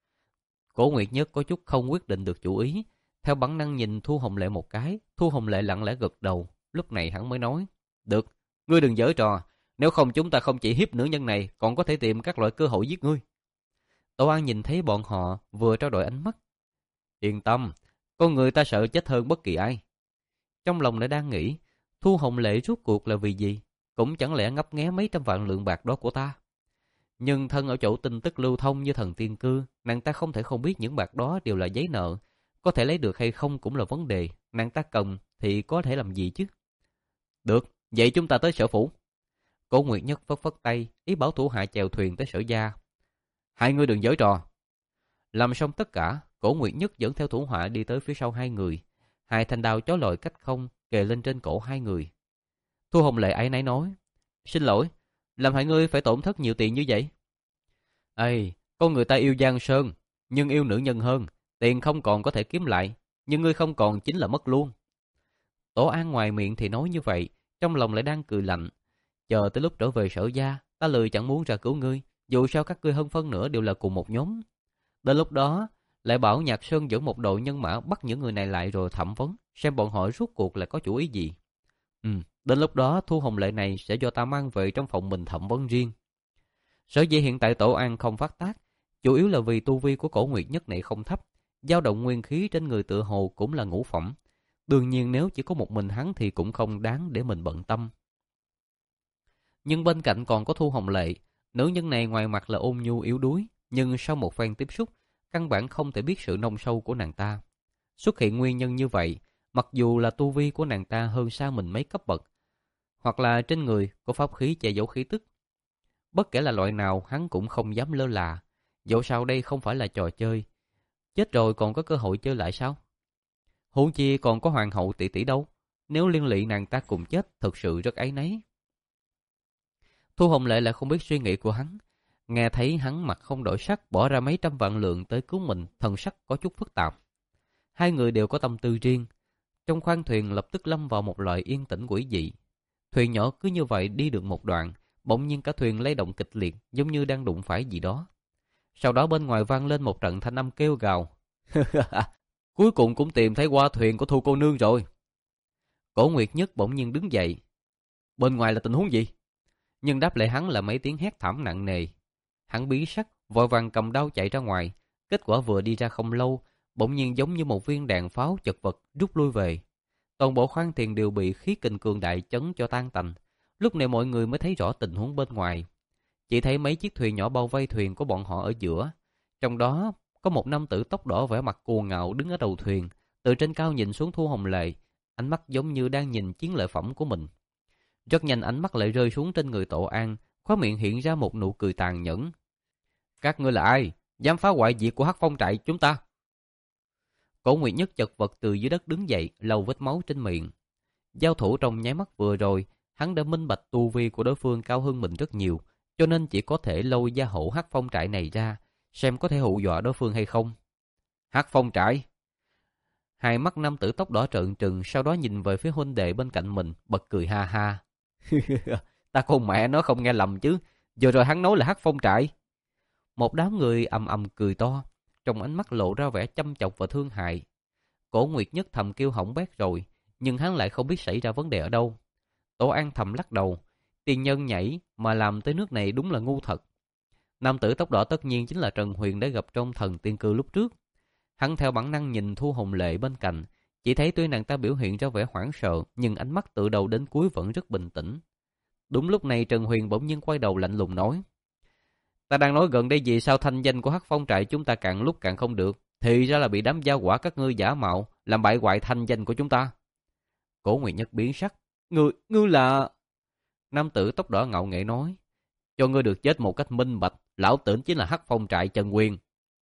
Cổ Nguyệt Nhất có chút không quyết định được chủ ý, theo bản năng nhìn Thu Hồng Lệ một cái. Thu Hồng Lệ lặng lẽ gật đầu, lúc này hắn mới nói, được, ngươi đừng giở trò, nếu không chúng ta không chỉ hiếp nữ nhân này, còn có thể tìm các loại cơ hội giết ngươi. Tô An nhìn thấy bọn họ vừa trao đổi ánh mắt. Yên tâm, con người ta sợ chết hơn bất kỳ ai. Trong lòng lại đang nghĩ, Thu Hồng Lệ rốt cuộc là vì gì? Cũng chẳng lẽ ngấp nghé mấy trăm vạn lượng bạc đó của ta? Nhưng thân ở chỗ tin tức lưu thông như thần tiên cư, nàng ta không thể không biết những bạc đó đều là giấy nợ. Có thể lấy được hay không cũng là vấn đề, nàng ta cần thì có thể làm gì chứ? Được, vậy chúng ta tới Sở phủ. Cổ Nguyệt Nhất phất phất tay, ý bảo thủ hạ chèo thuyền tới Sở gia. Hai người đừng giở trò. Làm xong tất cả, Cổ Nguyệt Nhất dẫn theo thủ hạ đi tới phía sau hai người. Hai thanh đao chói lọi cách không kề lên trên cổ hai người. Thu Hồng Lệ áy náy nói, xin lỗi, làm hại ngươi phải tổn thất nhiều tiền như vậy. Ê, con người ta yêu Giang Sơn, nhưng yêu nữ nhân hơn. Tiền không còn có thể kiếm lại, nhưng ngươi không còn chính là mất luôn. Tổ An ngoài miệng thì nói như vậy, trong lòng lại đang cười lạnh. Chờ tới lúc trở về Sở gia, ta lười chẳng muốn ra cứu ngươi, dù sao các ngươi hơn phân nữa đều là cùng một nhóm. Đến lúc đó, lại bảo Nhạc Sơn dẫn một đội nhân mã bắt những người này lại rồi thẩm vấn, xem bọn họ rốt cuộc lại có chủ ý gì. Ừ, đến lúc đó Thu Hồng Lệ này sẽ do ta mang về trong phòng mình thẩm vấn riêng. Sở dĩ hiện tại Tổ An không phát tác, chủ yếu là vì tu vi của Cổ Nguyệt Nhất này không thấp, dao động nguyên khí trên người tựa hồ cũng là ngũ phẩm. Đương nhiên nếu chỉ có một mình hắn thì cũng không đáng để mình bận tâm. Nhưng bên cạnh còn có Thu Hồng Lệ, nữ nhân này ngoài mặt là ôn nhu yếu đuối, nhưng sau một phen tiếp xúc, căn bản không thể biết sự nông sâu của nàng ta. Xuất hiện nguyên nhân như vậy, mặc dù là tu vi của nàng ta hơn xa mình mấy cấp bậc, hoặc là trên người có pháp khí che giấu khí tức. Bất kể là loại nào, hắn cũng không dám lơ là. Dẫu sao đây không phải là trò chơi. Chết rồi còn có cơ hội chơi lại sao? Huống chi còn có hoàng hậu tỷ tỷ đâu. Nếu liên lụy nàng ta cùng chết, thực sự rất áy náy. Thu Hồng Lệ lại không biết suy nghĩ của hắn. Nghe thấy hắn mặt không đổi sắc, bỏ ra mấy trăm vạn lượng tới cứu mình, thần sắc có chút phức tạp. Hai người đều có tâm tư riêng. Trong khoang thuyền lập tức lâm vào một loại yên tĩnh quỷ dị. Thuyền nhỏ cứ như vậy đi được một đoạn, bỗng nhiên cả thuyền lay động kịch liệt, giống như đang đụng phải gì đó. Sau đó bên ngoài vang lên một trận thanh âm kêu gào. Cuối cùng cũng tìm thấy qua thuyền của Thu cô nương rồi. Cổ Nguyệt Nhất bỗng nhiên đứng dậy. Bên ngoài là tình huống gì? Nhưng đáp lại hắn là mấy tiếng hét thảm nặng nề. Hắn bí sắc, vội vàng cầm đao chạy ra ngoài. Kết quả vừa đi ra không lâu, bỗng nhiên giống như một viên đạn pháo chật vật rút lui về. Toàn bộ khoang thuyền đều bị khí kình cường đại chấn cho tan tành. Lúc này mọi người mới thấy rõ tình huống bên ngoài. Chỉ thấy mấy chiếc thuyền nhỏ bao vây thuyền của bọn họ ở giữa. Trong đó có một nam tử tóc đỏ vẻ mặt cuồng ngạo đứng ở đầu thuyền, từ trên cao nhìn xuống Thu Hồng Lệ, ánh mắt giống như đang nhìn chiến lợi phẩm của mình. Rất nhanh ánh mắt lại rơi xuống trên người Tổ An, khóe miệng hiện ra một nụ cười tàn nhẫn. Các ngươi là ai? Dám phá hoại việc của Hắc Phong trại chúng ta? Cổ Nguyệt Nhất chật vật từ dưới đất đứng dậy, lau vết máu trên miệng. Giao thủ trong nháy mắt vừa rồi, hắn đã minh bạch tu vi của đối phương cao hơn mình rất nhiều, cho nên chỉ có thể lôi gia hổ Hắc Phong trại này ra, xem có thể hù dọa đối phương hay không. Hắc Phong trại? Hai mắt nam tử tóc đỏ trợn trừng, sau đó nhìn về phía huynh đệ bên cạnh mình, bật cười ha ha. Ta con mẹ nó không nghe lầm chứ, vừa rồi hắn nói là Hắc Phong trại. Một đám người ầm ầm cười to, trong ánh mắt lộ ra vẻ chăm chọc và thương hại. Cổ Nguyệt Nhất thầm kêu hỏng bét rồi, nhưng hắn lại không biết xảy ra vấn đề ở đâu. Tổ An thầm lắc đầu, tiền nhân nhảy mà làm tới nước này đúng là ngu thật. Nam tử tóc đỏ tất nhiên chính là Trần Huyền đã gặp trong thần tiên cư lúc trước. Hắn theo bản năng nhìn Thu Hồng Lệ bên cạnh, chỉ thấy tuy nàng ta biểu hiện ra vẻ hoảng sợ, nhưng ánh mắt từ đầu đến cuối vẫn rất bình tĩnh. Đúng lúc này Trần Huyền bỗng nhiên quay đầu lạnh lùng nói. Ta đang nói gần đây vì sao thanh danh của Hắc Phong trại chúng ta càng lúc càng không được, thì ra là bị đám gia hỏa các ngươi giả mạo, làm bại hoại thanh danh của chúng ta. Cổ Nguyệt Nhất biến sắc. Ngươi, ngươi là... Nam tử tóc đỏ ngạo nghễ nói. Cho ngươi được chết một cách minh bạch, lão tử chính là Hắc Phong trại Trần Huyền.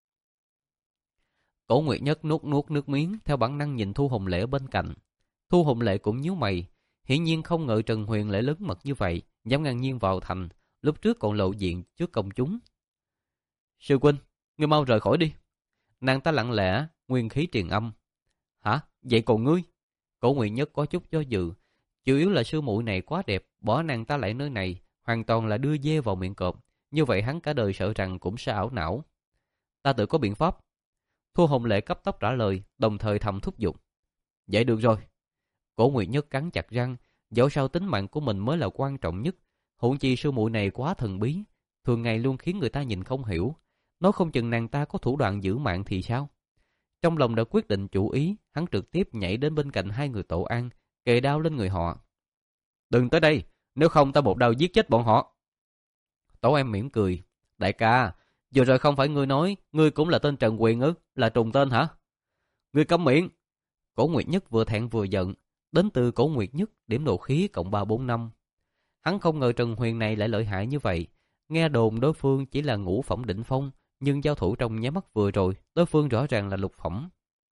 Cổ Nguyệt Nhất nuốt nuốt nước miếng, theo bản năng nhìn Thu Hồng Lệ ở bên cạnh. Thu Hồng Lệ cũng nhíu mày, hiển nhiên không ngờ Trần Huyền lại lớn mật như vậy, dám ngang nhiên vào thành, lúc trước còn lộ diện trước công chúng. Sư huynh, ngươi mau rời khỏi đi. Nàng ta lặng lẽ, nguyên khí truyền âm. Hả? Vậy còn ngươi? Cổ Nguyệt Nhất có chút do dự, chủ yếu là sư muội này quá đẹp, bỏ nàng ta lại nơi này, hoàn toàn là đưa dê vào miệng cọp. Như vậy hắn cả đời sợ rằng cũng sẽ ảo não. Ta tự có biện pháp. Thu Hồng Lệ cấp tốc trả lời, đồng thời thầm thúc giục. Vậy được rồi. Cổ Nguyệt Nhất cắn chặt răng, dẫu sao tính mạng của mình mới là quan trọng nhất. Huống chi sư muội này quá thần bí, thường ngày luôn khiến người ta nhìn không hiểu. Nói không chừng nàng ta có thủ đoạn giữ mạng thì sao? Trong lòng đã quyết định chủ ý, hắn trực tiếp nhảy đến bên cạnh hai người Tổ An, kề đao lên người họ. Đừng tới đây, nếu không ta một đao giết chết bọn họ. Tổ An mỉm cười. Đại ca, vừa rồi không phải ngươi nói, ngươi cũng là tên Trần Huyền ư, là trùng tên hả? Ngươi câm miệng. Cổ Nguyệt Nhất vừa thẹn vừa giận, đến từ Cổ Nguyệt Nhất, điểm độ khí cộng ba bốn năm. Hắn không ngờ Trần Huyền này lại lợi hại như vậy. Nghe đồn đối phương chỉ là ngũ phẩm đỉnh phong, nhưng giao thủ trong nháy mắt vừa rồi, đối phương rõ ràng là lục phẩm.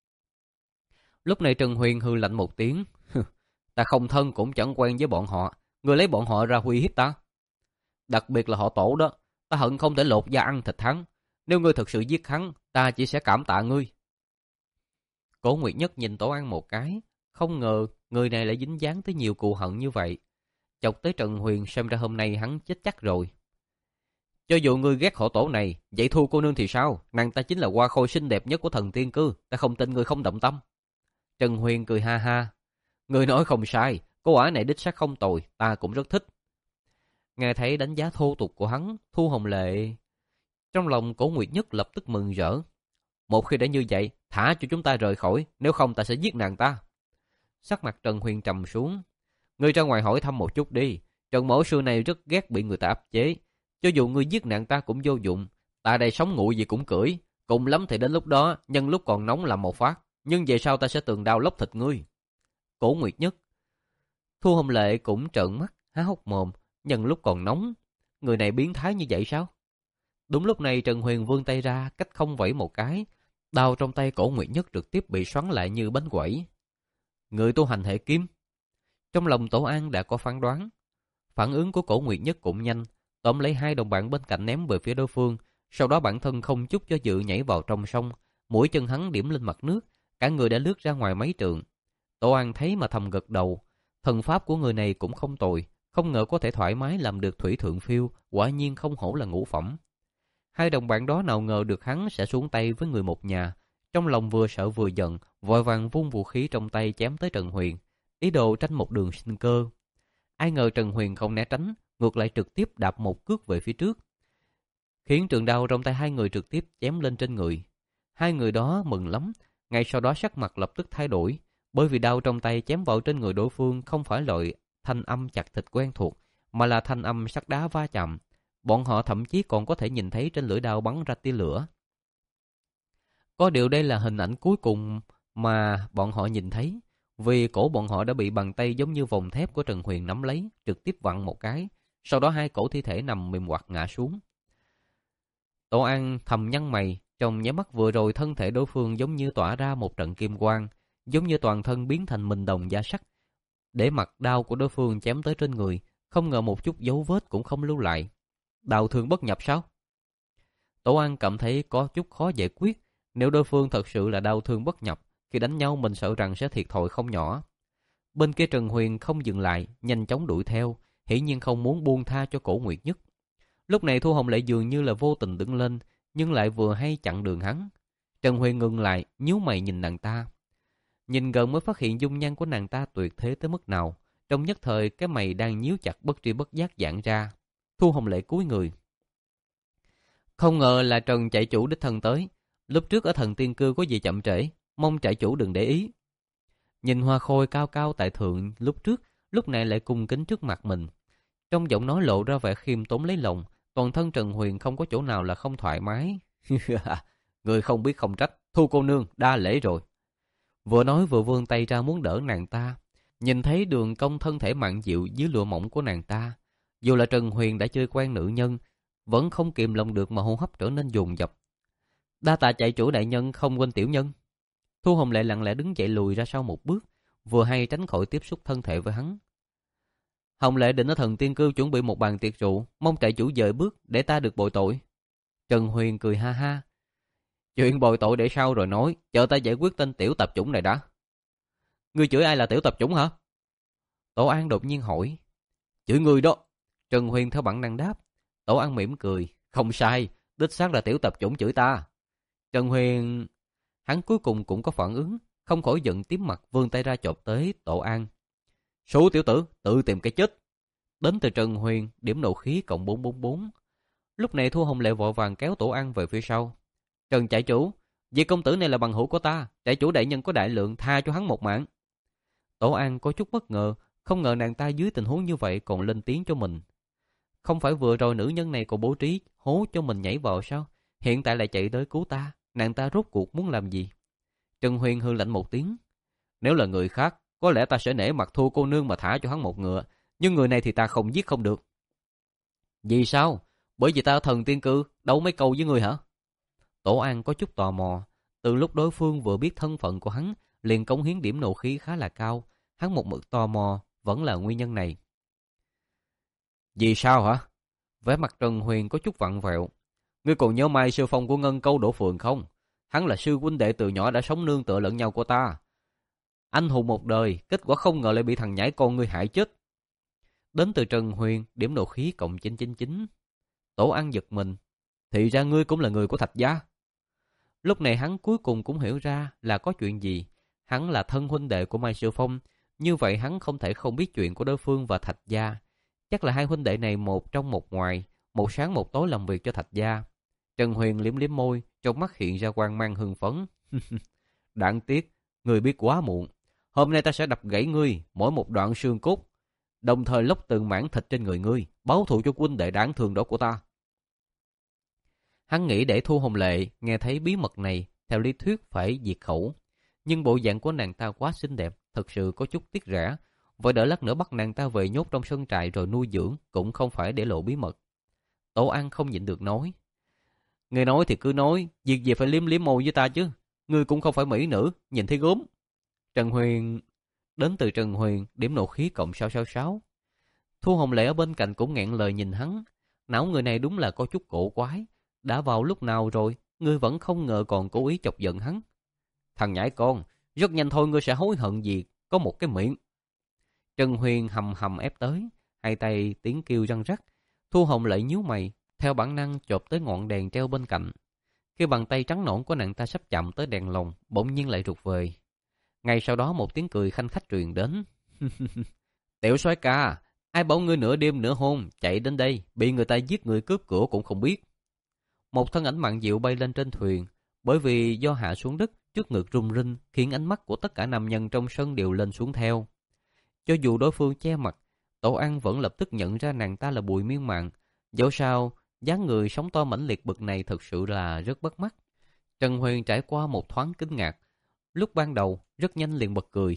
Lúc này Trần Huyền hừ lạnh một tiếng. Ta không thân cũng chẳng quen với bọn họ, ngươi lấy bọn họ ra uy hiếp ta. Đặc biệt là họ Tổ đó, ta hận không thể lột da ăn thịt hắn. Nếu ngươi thực sự giết hắn, ta chỉ sẽ cảm tạ ngươi. Cổ Nguyệt Nhất nhìn Tổ An một cái, không ngờ người này lại dính dáng tới nhiều cù hận như vậy. Chọc tới Trần Huyền, xem ra hôm nay hắn chết chắc rồi. Cho dù ngươi ghét họ Tổ này, vậy Thu cô nương thì sao? Nàng ta chính là hoa khôi xinh đẹp nhất của thần tiên cư, ta không tin ngươi không động tâm. Trần Huyền cười ha ha. Ngươi nói không sai, cô ả này đích xác không tồi, ta cũng rất thích. Nghe thấy đánh giá thô tục của hắn, Thu Hồng Lệ... Trong lòng Cổ Nguyệt Nhất lập tức mừng rỡ. Một khi đã như vậy, thả cho chúng ta rời khỏi, nếu không ta sẽ giết nàng ta. Sắc mặt Trần Huyền trầm xuống. Ngươi ra ngoài hỏi thăm một chút đi, Trần mẫu sư này rất ghét bị người ta áp chế. Cho dù ngươi giết nàng ta cũng vô dụng, ta đây sống nguội gì cũng cưỡi. Cùng lắm thì đến lúc đó, nhân lúc còn nóng làm một phát. Nhưng về sau ta sẽ tường đao lóc thịt ngươi. Cổ Nguyệt Nhất. Thu Hồng Lệ cũng trợn mắt, há hốc mồm. Nhân lúc còn nóng. người này biến thái như vậy sao? Đúng lúc này Trần Huyền vươn tay ra, cách không vẫy một cái, đao trong tay Cổ Nguyệt Nhất trực tiếp bị xoắn lại như bánh quẩy. Người tu hành hệ kim. Trong lòng Tổ An đã có phán đoán. Phản ứng của Cổ Nguyệt Nhất cũng nhanh, tóm lấy hai đồng bạn bên cạnh ném về phía đối phương, sau đó bản thân không chút do dự nhảy vào trong sông, mũi chân hắn điểm lên mặt nước, cả người đã lướt ra ngoài mấy trượng. Tổ An thấy mà thầm gật đầu, thần pháp của người này cũng không tồi, không ngờ có thể thoải mái làm được thủy thượng phiêu, quả nhiên không hổ là ngũ phẩm. Hai đồng bạn đó nào ngờ được hắn sẽ xuống tay với người một nhà, trong lòng vừa sợ vừa giận, vội vàng vung vũ khí trong tay chém tới Trần Huyền, ý đồ tranh một đường sinh cơ. Ai ngờ Trần Huyền không né tránh, ngược lại trực tiếp đạp một cước về phía trước, khiến trường đao trong tay hai người trực tiếp chém lên trên người. Hai người đó mừng lắm, ngay sau đó sắc mặt lập tức thay đổi, bởi vì đao trong tay chém vào trên người đối phương không phải loại thanh âm chặt thịt quen thuộc, mà là thanh âm sắt đá va chạm. Bọn họ thậm chí còn có thể nhìn thấy trên lưỡi đao bắn ra tia lửa. Có điều đây là hình ảnh cuối cùng mà bọn họ nhìn thấy, vì cổ bọn họ đã bị bàn tay giống như vòng thép của Trần Huyền nắm lấy, trực tiếp vặn một cái, sau đó hai cổ thi thể nằm mềm oặt ngã xuống. Tổ An thầm nhăn mày, trong nháy mắt vừa rồi thân thể đối phương giống như tỏa ra một trận kim quang, giống như toàn thân biến thành mình đồng da sắt, để mặt đao của đối phương chém tới trên người, không ngờ một chút dấu vết cũng không lưu lại. Đao thương bất nhập sao? Tổ An cảm thấy có chút khó giải quyết, nếu đối phương thật sự là đao thương bất nhập, khi đánh nhau mình sợ rằng sẽ thiệt thòi không nhỏ. Bên kia Trần Huyền không dừng lại, nhanh chóng đuổi theo, hiển nhiên không muốn buông tha cho Cổ Nguyệt Nhất. Lúc này Thu Hồng Lệ dường như là vô tình đứng lên, nhưng lại vừa hay chặn đường hắn. Trần Huyền ngừng lại, nhíu mày nhìn nàng ta. Nhìn gần mới phát hiện dung nhan của nàng ta tuyệt thế tới mức nào. Trong nhất thời cái mày đang nhíu chặt bất tri bất giác giãn ra. Thu Hồng Lệ cúi người. Không ngờ là Trần trại chủ đích thân tới. Lúc trước ở Thần Tiên Cư có gì chậm trễ, mong trại chủ đừng để ý. Nhìn hoa khôi cao cao tại thượng lúc trước, lúc này lại cung kính trước mặt mình. Trong giọng nói lộ ra vẻ khiêm tốn lấy lòng, toàn thân Trần Huyền không có chỗ nào là không thoải mái. Người không biết không trách, Thu cô nương đa lễ rồi. Vừa nói vừa vươn tay ra muốn đỡ nàng ta. Nhìn thấy đường cong thân thể mặn dịu dưới lụa mỏng của nàng ta, dù là Trần Huyền đã chơi quen nữ nhân, vẫn không kìm lòng được mà hô hấp trở nên dồn dập. Đa tạ trại chủ đại nhân không quên tiểu nhân. Thu Hồng Lệ lặng lẽ đứng dậy lùi ra sau một bước, vừa hay tránh khỏi tiếp xúc thân thể với hắn. Hồng Lệ định ở Thần Tiên Cư chuẩn bị một bàn tiệc rượu, mong trại chủ dời bước để ta được bồi tội. Trần Huyền cười ha ha. Chuyện bồi tội để sau rồi nói, chờ ta giải quyết tên tiểu tạp chủng này đã. Ngươi chửi ai là tiểu tạp chủng hả? Tổ An đột nhiên hỏi. Chửi ngươi đó. Trần Huyền theo bản năng đáp. Tổ An mỉm cười. Không sai, đích xác là tiểu tạp chủng chửi ta. Trần Huyền... Hắn cuối cùng cũng có phản ứng, không khỏi giận tím mặt vươn tay ra chộp tới Tổ An. Số tiểu tử, tự tìm cái chết. Đến từ Trần Huyền, điểm nộ khí cộng bốn bốn bốn. Lúc này Thu Hồng Lệ vội vàng kéo Tổ An về phía sau. Trần trại chủ, vì công tử này là bằng hữu của ta, trại chủ đại nhân có đại lượng tha cho hắn một mạng. Tổ An có chút bất ngờ, không ngờ nàng ta dưới tình huống như vậy còn lên tiếng cho mình. Không phải vừa rồi nữ nhân này còn bố trí hố cho mình nhảy vào sao? Hiện tại lại chạy tới cứu ta, nàng ta rốt cuộc muốn làm gì? Trần Huyền hư lạnh một tiếng. Nếu là người khác, có lẽ ta sẽ nể mặt Thu cô nương mà thả cho hắn một ngựa, nhưng người này thì ta không giết không được. Vì sao? Bởi vì ta ở Thần Tiên Cư, đấu mấy câu với người hả? Tổ An có chút tò mò, từ lúc đối phương vừa biết thân phận của hắn, liền cống hiến điểm nộ khí khá là cao, hắn một mực tò mò, vẫn là nguyên nhân này. Vì sao hả? Vẻ mặt Trần Huyền có chút vặn vẹo. Ngươi còn nhớ Mai Sư Phong của Ngân Câu Đỗ Phường không? Hắn là sư huynh đệ từ nhỏ đã sống nương tựa lẫn nhau của ta. Anh hùng một đời, kết quả không ngờ lại bị thằng nhãi con ngươi hại chết. Đến từ Trần Huyền, điểm nộ khí cộng chín chín chín. Tổ An giật mình. Thì ra ngươi cũng là người của Thạch gia. Lúc này hắn cuối cùng cũng hiểu ra là có chuyện gì. Hắn là thân huynh đệ của Mai Sư Phong, như vậy hắn không thể không biết chuyện của đối phương và Thạch gia. Chắc là hai huynh đệ này một trong một ngoài, một sáng một tối làm việc cho Thạch gia. Trần Huyền liếm liếm môi, trong mắt hiện ra quang mang hưng phấn. Đáng tiếc, ngươi biết quá muộn. Hôm nay ta sẽ đập gãy ngươi mỗi một đoạn xương cốt, đồng thời lóc từng mảng thịt trên người ngươi, báo thù cho huynh đệ đáng thương đó của ta. Hắn nghĩ để Thu Hồng Lệ nghe thấy bí mật này, theo lý thuyết phải diệt khẩu. Nhưng bộ dạng của nàng ta quá xinh đẹp, thật sự có chút tiếc rẻ. Vậy đợi lát nữa bắt nàng ta về nhốt trong sân trại rồi nuôi dưỡng, cũng không phải để lộ bí mật. Tổ An không nhịn được nói. Ngươi nói thì cứ nói, việc gì phải liếm liếm môi với ta chứ. Ngươi cũng không phải mỹ nữ, nhìn thấy gốm. Trần Huyền... Đến từ Trần Huyền, điểm nộ khí cộng sáu sáu sáu. Thu Hồng Lệ ở bên cạnh cũng nghẹn lời nhìn hắn. Não người này đúng là có chút cổ quái. Đã vào lúc nào rồi, ngươi vẫn không ngờ còn cố ý chọc giận hắn. Thằng nhãi con, rất nhanh thôi ngươi sẽ hối hận gì, có một cái miệng. Trần Huyền hầm hầm ép tới, hai tay tiếng kêu răng rắc. Thu Hồng Lệ nhíu mày, theo bản năng chộp tới ngọn đèn treo bên cạnh. Khi bàn tay trắng nõn của nàng ta sắp chạm tới đèn lồng, bỗng nhiên lại rụt về. Ngay sau đó một tiếng cười khanh khách truyền đến. Tiểu soái ca, ai bảo ngươi nửa đêm nửa hôm chạy đến đây, bị người ta giết người cướp của cũng không biết. Một thân ảnh mặn dịu bay lên trên thuyền, bởi vì do hạ xuống đất, trước ngực rung rinh, khiến ánh mắt của tất cả nam nhân trong sân đều lên xuống theo. Cho dù đối phương che mặt, Tổ An vẫn lập tức nhận ra nàng ta là Bùi Miên Mạn. Dẫu sao, dáng người sống to mãnh liệt bậc này thật sự là rất bắt mắt. Trần Huyền trải qua một thoáng kinh ngạc. Lúc ban đầu, rất nhanh liền bật cười.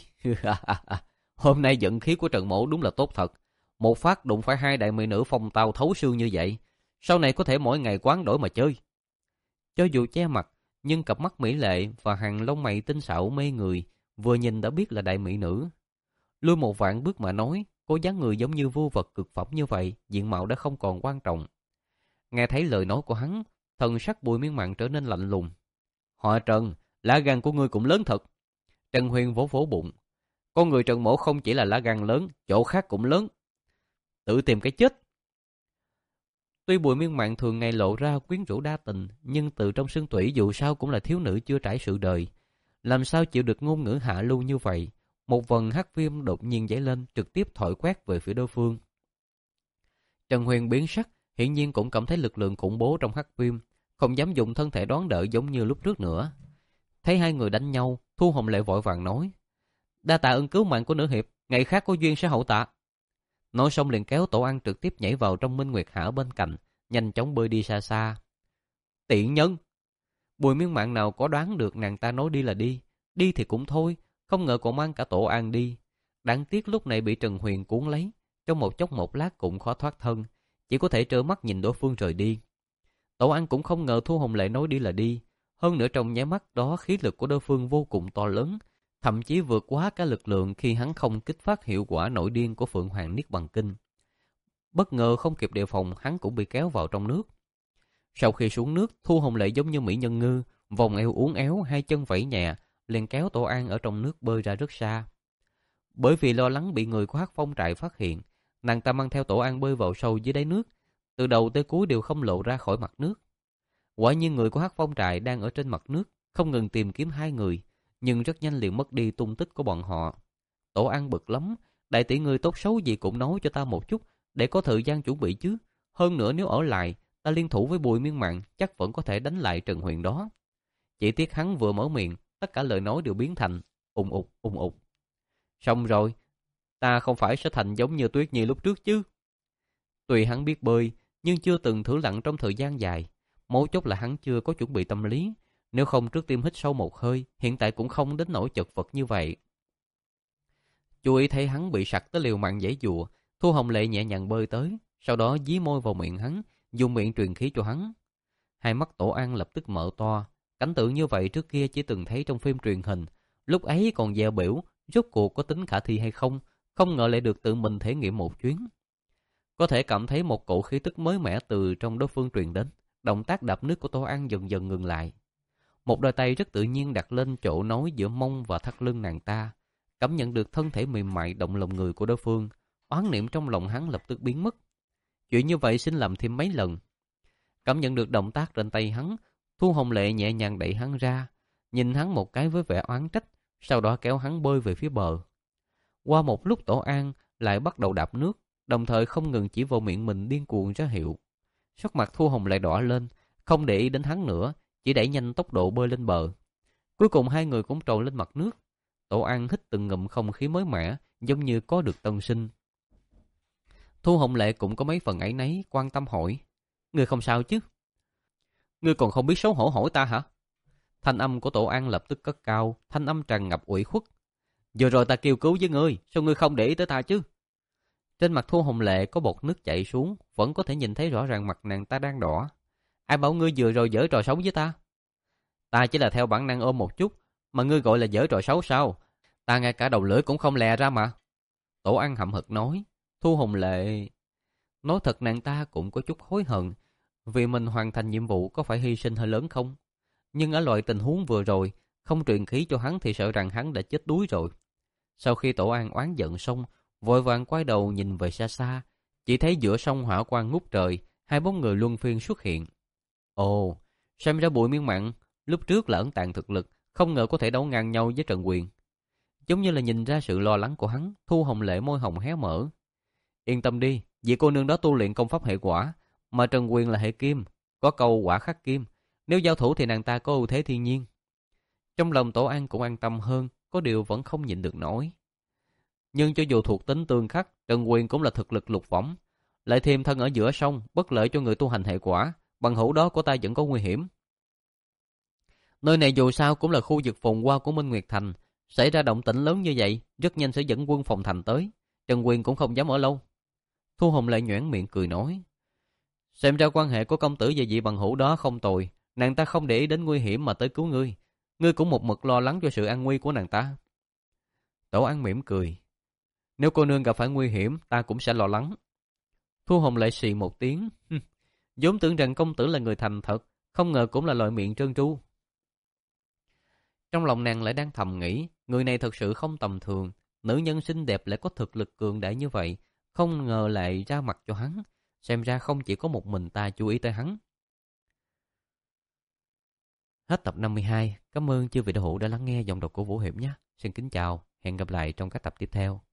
Hôm nay vận khí của Trần Mỗ đúng là tốt thật. Một phát đụng phải hai đại mỹ nữ phong tao thấu xương như vậy. Sau này có thể mỗi ngày quán đổi mà chơi. Cho dù che mặt, nhưng cặp mắt mỹ lệ và hàng lông mày tinh xảo mê người, vừa nhìn đã biết là đại mỹ nữ. Lui một vạn bước mà nói, cô dáng người giống như vô vật cực phẩm như vậy, diện mạo đã không còn quan trọng. Nghe thấy lời nói của hắn, thần sắc Bùi Miên Mạn trở nên lạnh lùng. Họ Trần, lá gan của ngươi cũng lớn thật. Trần Huyền vỗ vỗ bụng. Con người Trần Mỗ không chỉ là lá gan lớn, chỗ khác cũng lớn. Tự tìm cái chết. Tuy Bùi Miên Mạn thường ngày lộ ra quyến rũ đa tình, nhưng từ trong xương tủy dù sao cũng là thiếu nữ chưa trải sự đời. Làm sao chịu được ngôn ngữ hạ lưu như vậy? Một vần hắc viêm đột nhiên dấy lên, trực tiếp thổi quét về phía đối phương. Trần Huyền biến sắc, hiển nhiên cũng cảm thấy lực lượng khủng bố trong hắc viêm, không dám dùng thân thể đón đỡ giống như lúc trước nữa. Thấy hai người đánh nhau, Thu Hồng Lệ vội vàng nói: đa tạ ơn cứu mạng của nữ hiệp, ngày khác có duyên sẽ hậu tạ. Nói xong liền kéo Tổ An trực tiếp nhảy vào trong Minh Nguyệt Hảo bên cạnh, nhanh chóng bơi đi xa xa. Tiện nhân! Bùi Miên Mạn nào có đoán được nàng ta nói đi là đi, đi thì cũng thôi, không ngờ còn mang cả Tổ An đi. Đáng tiếc lúc này bị Trần Huyền cuốn lấy, trong một chốc một lát cũng khó thoát thân, chỉ có thể trơ mắt nhìn đối phương rời đi. Tổ An cũng không ngờ Thu Hồng Lệ nói đi là đi, hơn nữa trong nháy mắt đó khí lực của đối phương vô cùng to lớn, thậm chí vượt quá cả lực lượng khi hắn không kích phát hiệu quả nổi điên của Phượng Hoàng Niết Bàn Kinh. Bất ngờ không kịp đề phòng, hắn cũng bị kéo vào trong nước. Sau khi xuống nước, Thu Hồng Lệ giống như mỹ nhân ngư, vòng eo uốn éo, hai chân vẫy nhẹ, liền kéo Tổ An ở trong nước bơi ra rất xa. Bởi vì lo lắng bị người của Hắc Phong trại phát hiện, nàng ta mang theo Tổ An bơi vào sâu dưới đáy nước, từ đầu tới cuối đều không lộ ra khỏi mặt nước. Quả nhiên người của Hắc Phong trại đang ở trên mặt nước, không ngừng tìm kiếm hai người, nhưng rất nhanh liền mất đi tung tích của bọn họ. Tổ An bực lắm, đại tỷ người tốt xấu gì cũng nói cho ta một chút, để có thời gian chuẩn bị chứ. Hơn nữa nếu ở lại, ta liên thủ với Bùi Miên Mạn chắc vẫn có thể đánh lại Trần Huyền đó. Chỉ tiếc hắn vừa mở miệng, tất cả lời nói đều biến thành ùng ục ùng ục. Xong rồi, ta không phải sẽ thành giống như Tuyết Nhi lúc trước chứ. Tuy hắn biết bơi, nhưng chưa từng thử lặn trong thời gian dài. Mấu chốt là hắn chưa có chuẩn bị tâm lý. Nếu không trước tiên hít sâu một hơi, hiện tại cũng không đến nỗi chật vật như vậy. Chú ý thấy hắn bị sặc tới liều mạng giãy giụa, Thu Hồng Lệ nhẹ nhàng bơi tới, sau đó dí môi vào miệng hắn, dùng miệng truyền khí cho hắn. Hai mắt Tổ An lập tức mở to. Cảnh tượng như vậy trước kia chỉ từng thấy trong phim truyền hình, lúc ấy còn dè biểu, rốt cuộc có tính khả thi hay không, không ngờ lại được tự mình thể nghiệm một chuyến. Có thể cảm thấy một cổ khí tức mới mẻ từ trong đối phương truyền đến, động tác đạp nước của Tổ An dần dần ngừng lại. Một đôi tay rất tự nhiên đặt lên chỗ nối giữa mông và thắt lưng nàng ta, cảm nhận được thân thể mềm mại động lòng người của đối phương, oán niệm trong lòng hắn lập tức biến mất. Chuyện như vậy xin làm thêm mấy lần. Cảm nhận được động tác trên tay hắn, Thu Hồng Lệ nhẹ nhàng đẩy hắn ra, nhìn hắn một cái với vẻ oán trách, sau đó kéo hắn bơi về phía bờ. Qua một lúc Tổ An lại bắt đầu đạp nước, đồng thời không ngừng chỉ vào miệng mình điên cuồng ra hiệu. Sắc mặt Thu Hồng Lệ đỏ lên, không để ý đến hắn nữa, chỉ đẩy nhanh tốc độ bơi lên bờ. Cuối cùng hai người cũng trồi lên mặt nước. Tổ An hít từng ngụm không khí mới mẻ, giống như có được tân sinh. Thu Hồng Lệ cũng có mấy phần áy náy, quan tâm hỏi: "Ngươi không sao chứ? Ngươi còn không biết xấu hổ hỏi ta hả?" Thanh âm của Tổ An lập tức cất cao, thanh âm tràn ngập ủy khuất. "Vừa rồi ta kêu cứu với ngươi, sao ngươi không để ý tới ta chứ?" Trên mặt Thu Hồng Lệ có bọt nước chảy xuống, vẫn có thể nhìn thấy rõ ràng mặt nàng ta đang đỏ. Ai bảo ngươi vừa rồi giở trò xấu với ta? Ta chỉ là theo bản năng ôm một chút, mà ngươi gọi là giở trò xấu sao? Ta ngay cả đầu lưỡi cũng không lè ra mà. Tổ An hậm hực nói. Thu Hồng Lệ... Nói thật nàng ta cũng có chút hối hận, vì mình hoàn thành nhiệm vụ có phải hy sinh hơi lớn không? Nhưng ở loại tình huống vừa rồi, không truyền khí cho hắn thì sợ rằng hắn đã chết đuối rồi. Sau khi Tổ An oán giận xong, vội vàng quay đầu nhìn về xa xa, chỉ thấy giữa sông hỏa quang ngút trời, hai bóng người luân phiên xuất hiện. Ồ, xem ra Bùi Miên Mạn lúc trước là ẩn tàng thực lực, không ngờ có thể đấu ngang nhau với Trần Quyền. Giống như là nhìn ra sự lo lắng của hắn, Thu Hồng Lệ môi hồng hé mở. Yên tâm đi, vì cô nương đó tu luyện công pháp hệ quả, mà Trần Quyền là hệ kim, có câu quả khắc kim, nếu giao thủ thì nàng ta có ưu thế thiên nhiên. Trong lòng Tổ An cũng an tâm hơn, có điều vẫn không nhịn được nổi. Nhưng cho dù thuộc tính tương khắc, Trần Quyền cũng là thực lực lục võng, lại thêm thân ở giữa sông, bất lợi cho người tu hành hệ quả, bằng hữu đó của ta vẫn có nguy hiểm. Nơi này dù sao cũng là khu vực phồn hoa của Minh Nguyệt Thành, xảy ra động tĩnh lớn như vậy, rất nhanh sẽ dẫn quân phòng thành tới, Trần Quyền cũng không dám ở lâu. Thu Hồng lại nhoẻn miệng cười nói, xem ra quan hệ của công tử và vị bằng hữu đó không tồi, nàng ta không để ý đến nguy hiểm mà tới cứu ngươi, ngươi cũng một mực lo lắng cho sự an nguy của nàng ta. Tổ An mỉm cười, nếu cô nương gặp phải nguy hiểm, ta cũng sẽ lo lắng. Thu Hồng lại xì một tiếng, vốn tưởng rằng công tử là người thành thật, không ngờ cũng là loại miệng trơn tru. Trong lòng nàng lại đang thầm nghĩ, người này thật sự không tầm thường, nữ nhân xinh đẹp lại có thực lực cường đại như vậy, không ngờ lại ra mặt cho hắn, xem ra không chỉ có một mình ta chú ý tới hắn. Hết tập năm mươi hai, cảm ơn chư vị đạo hữu đã lắng nghe giọng đọc của Vũ Hiệp nhé. Xin kính chào, hẹn gặp lại trong các tập tiếp theo.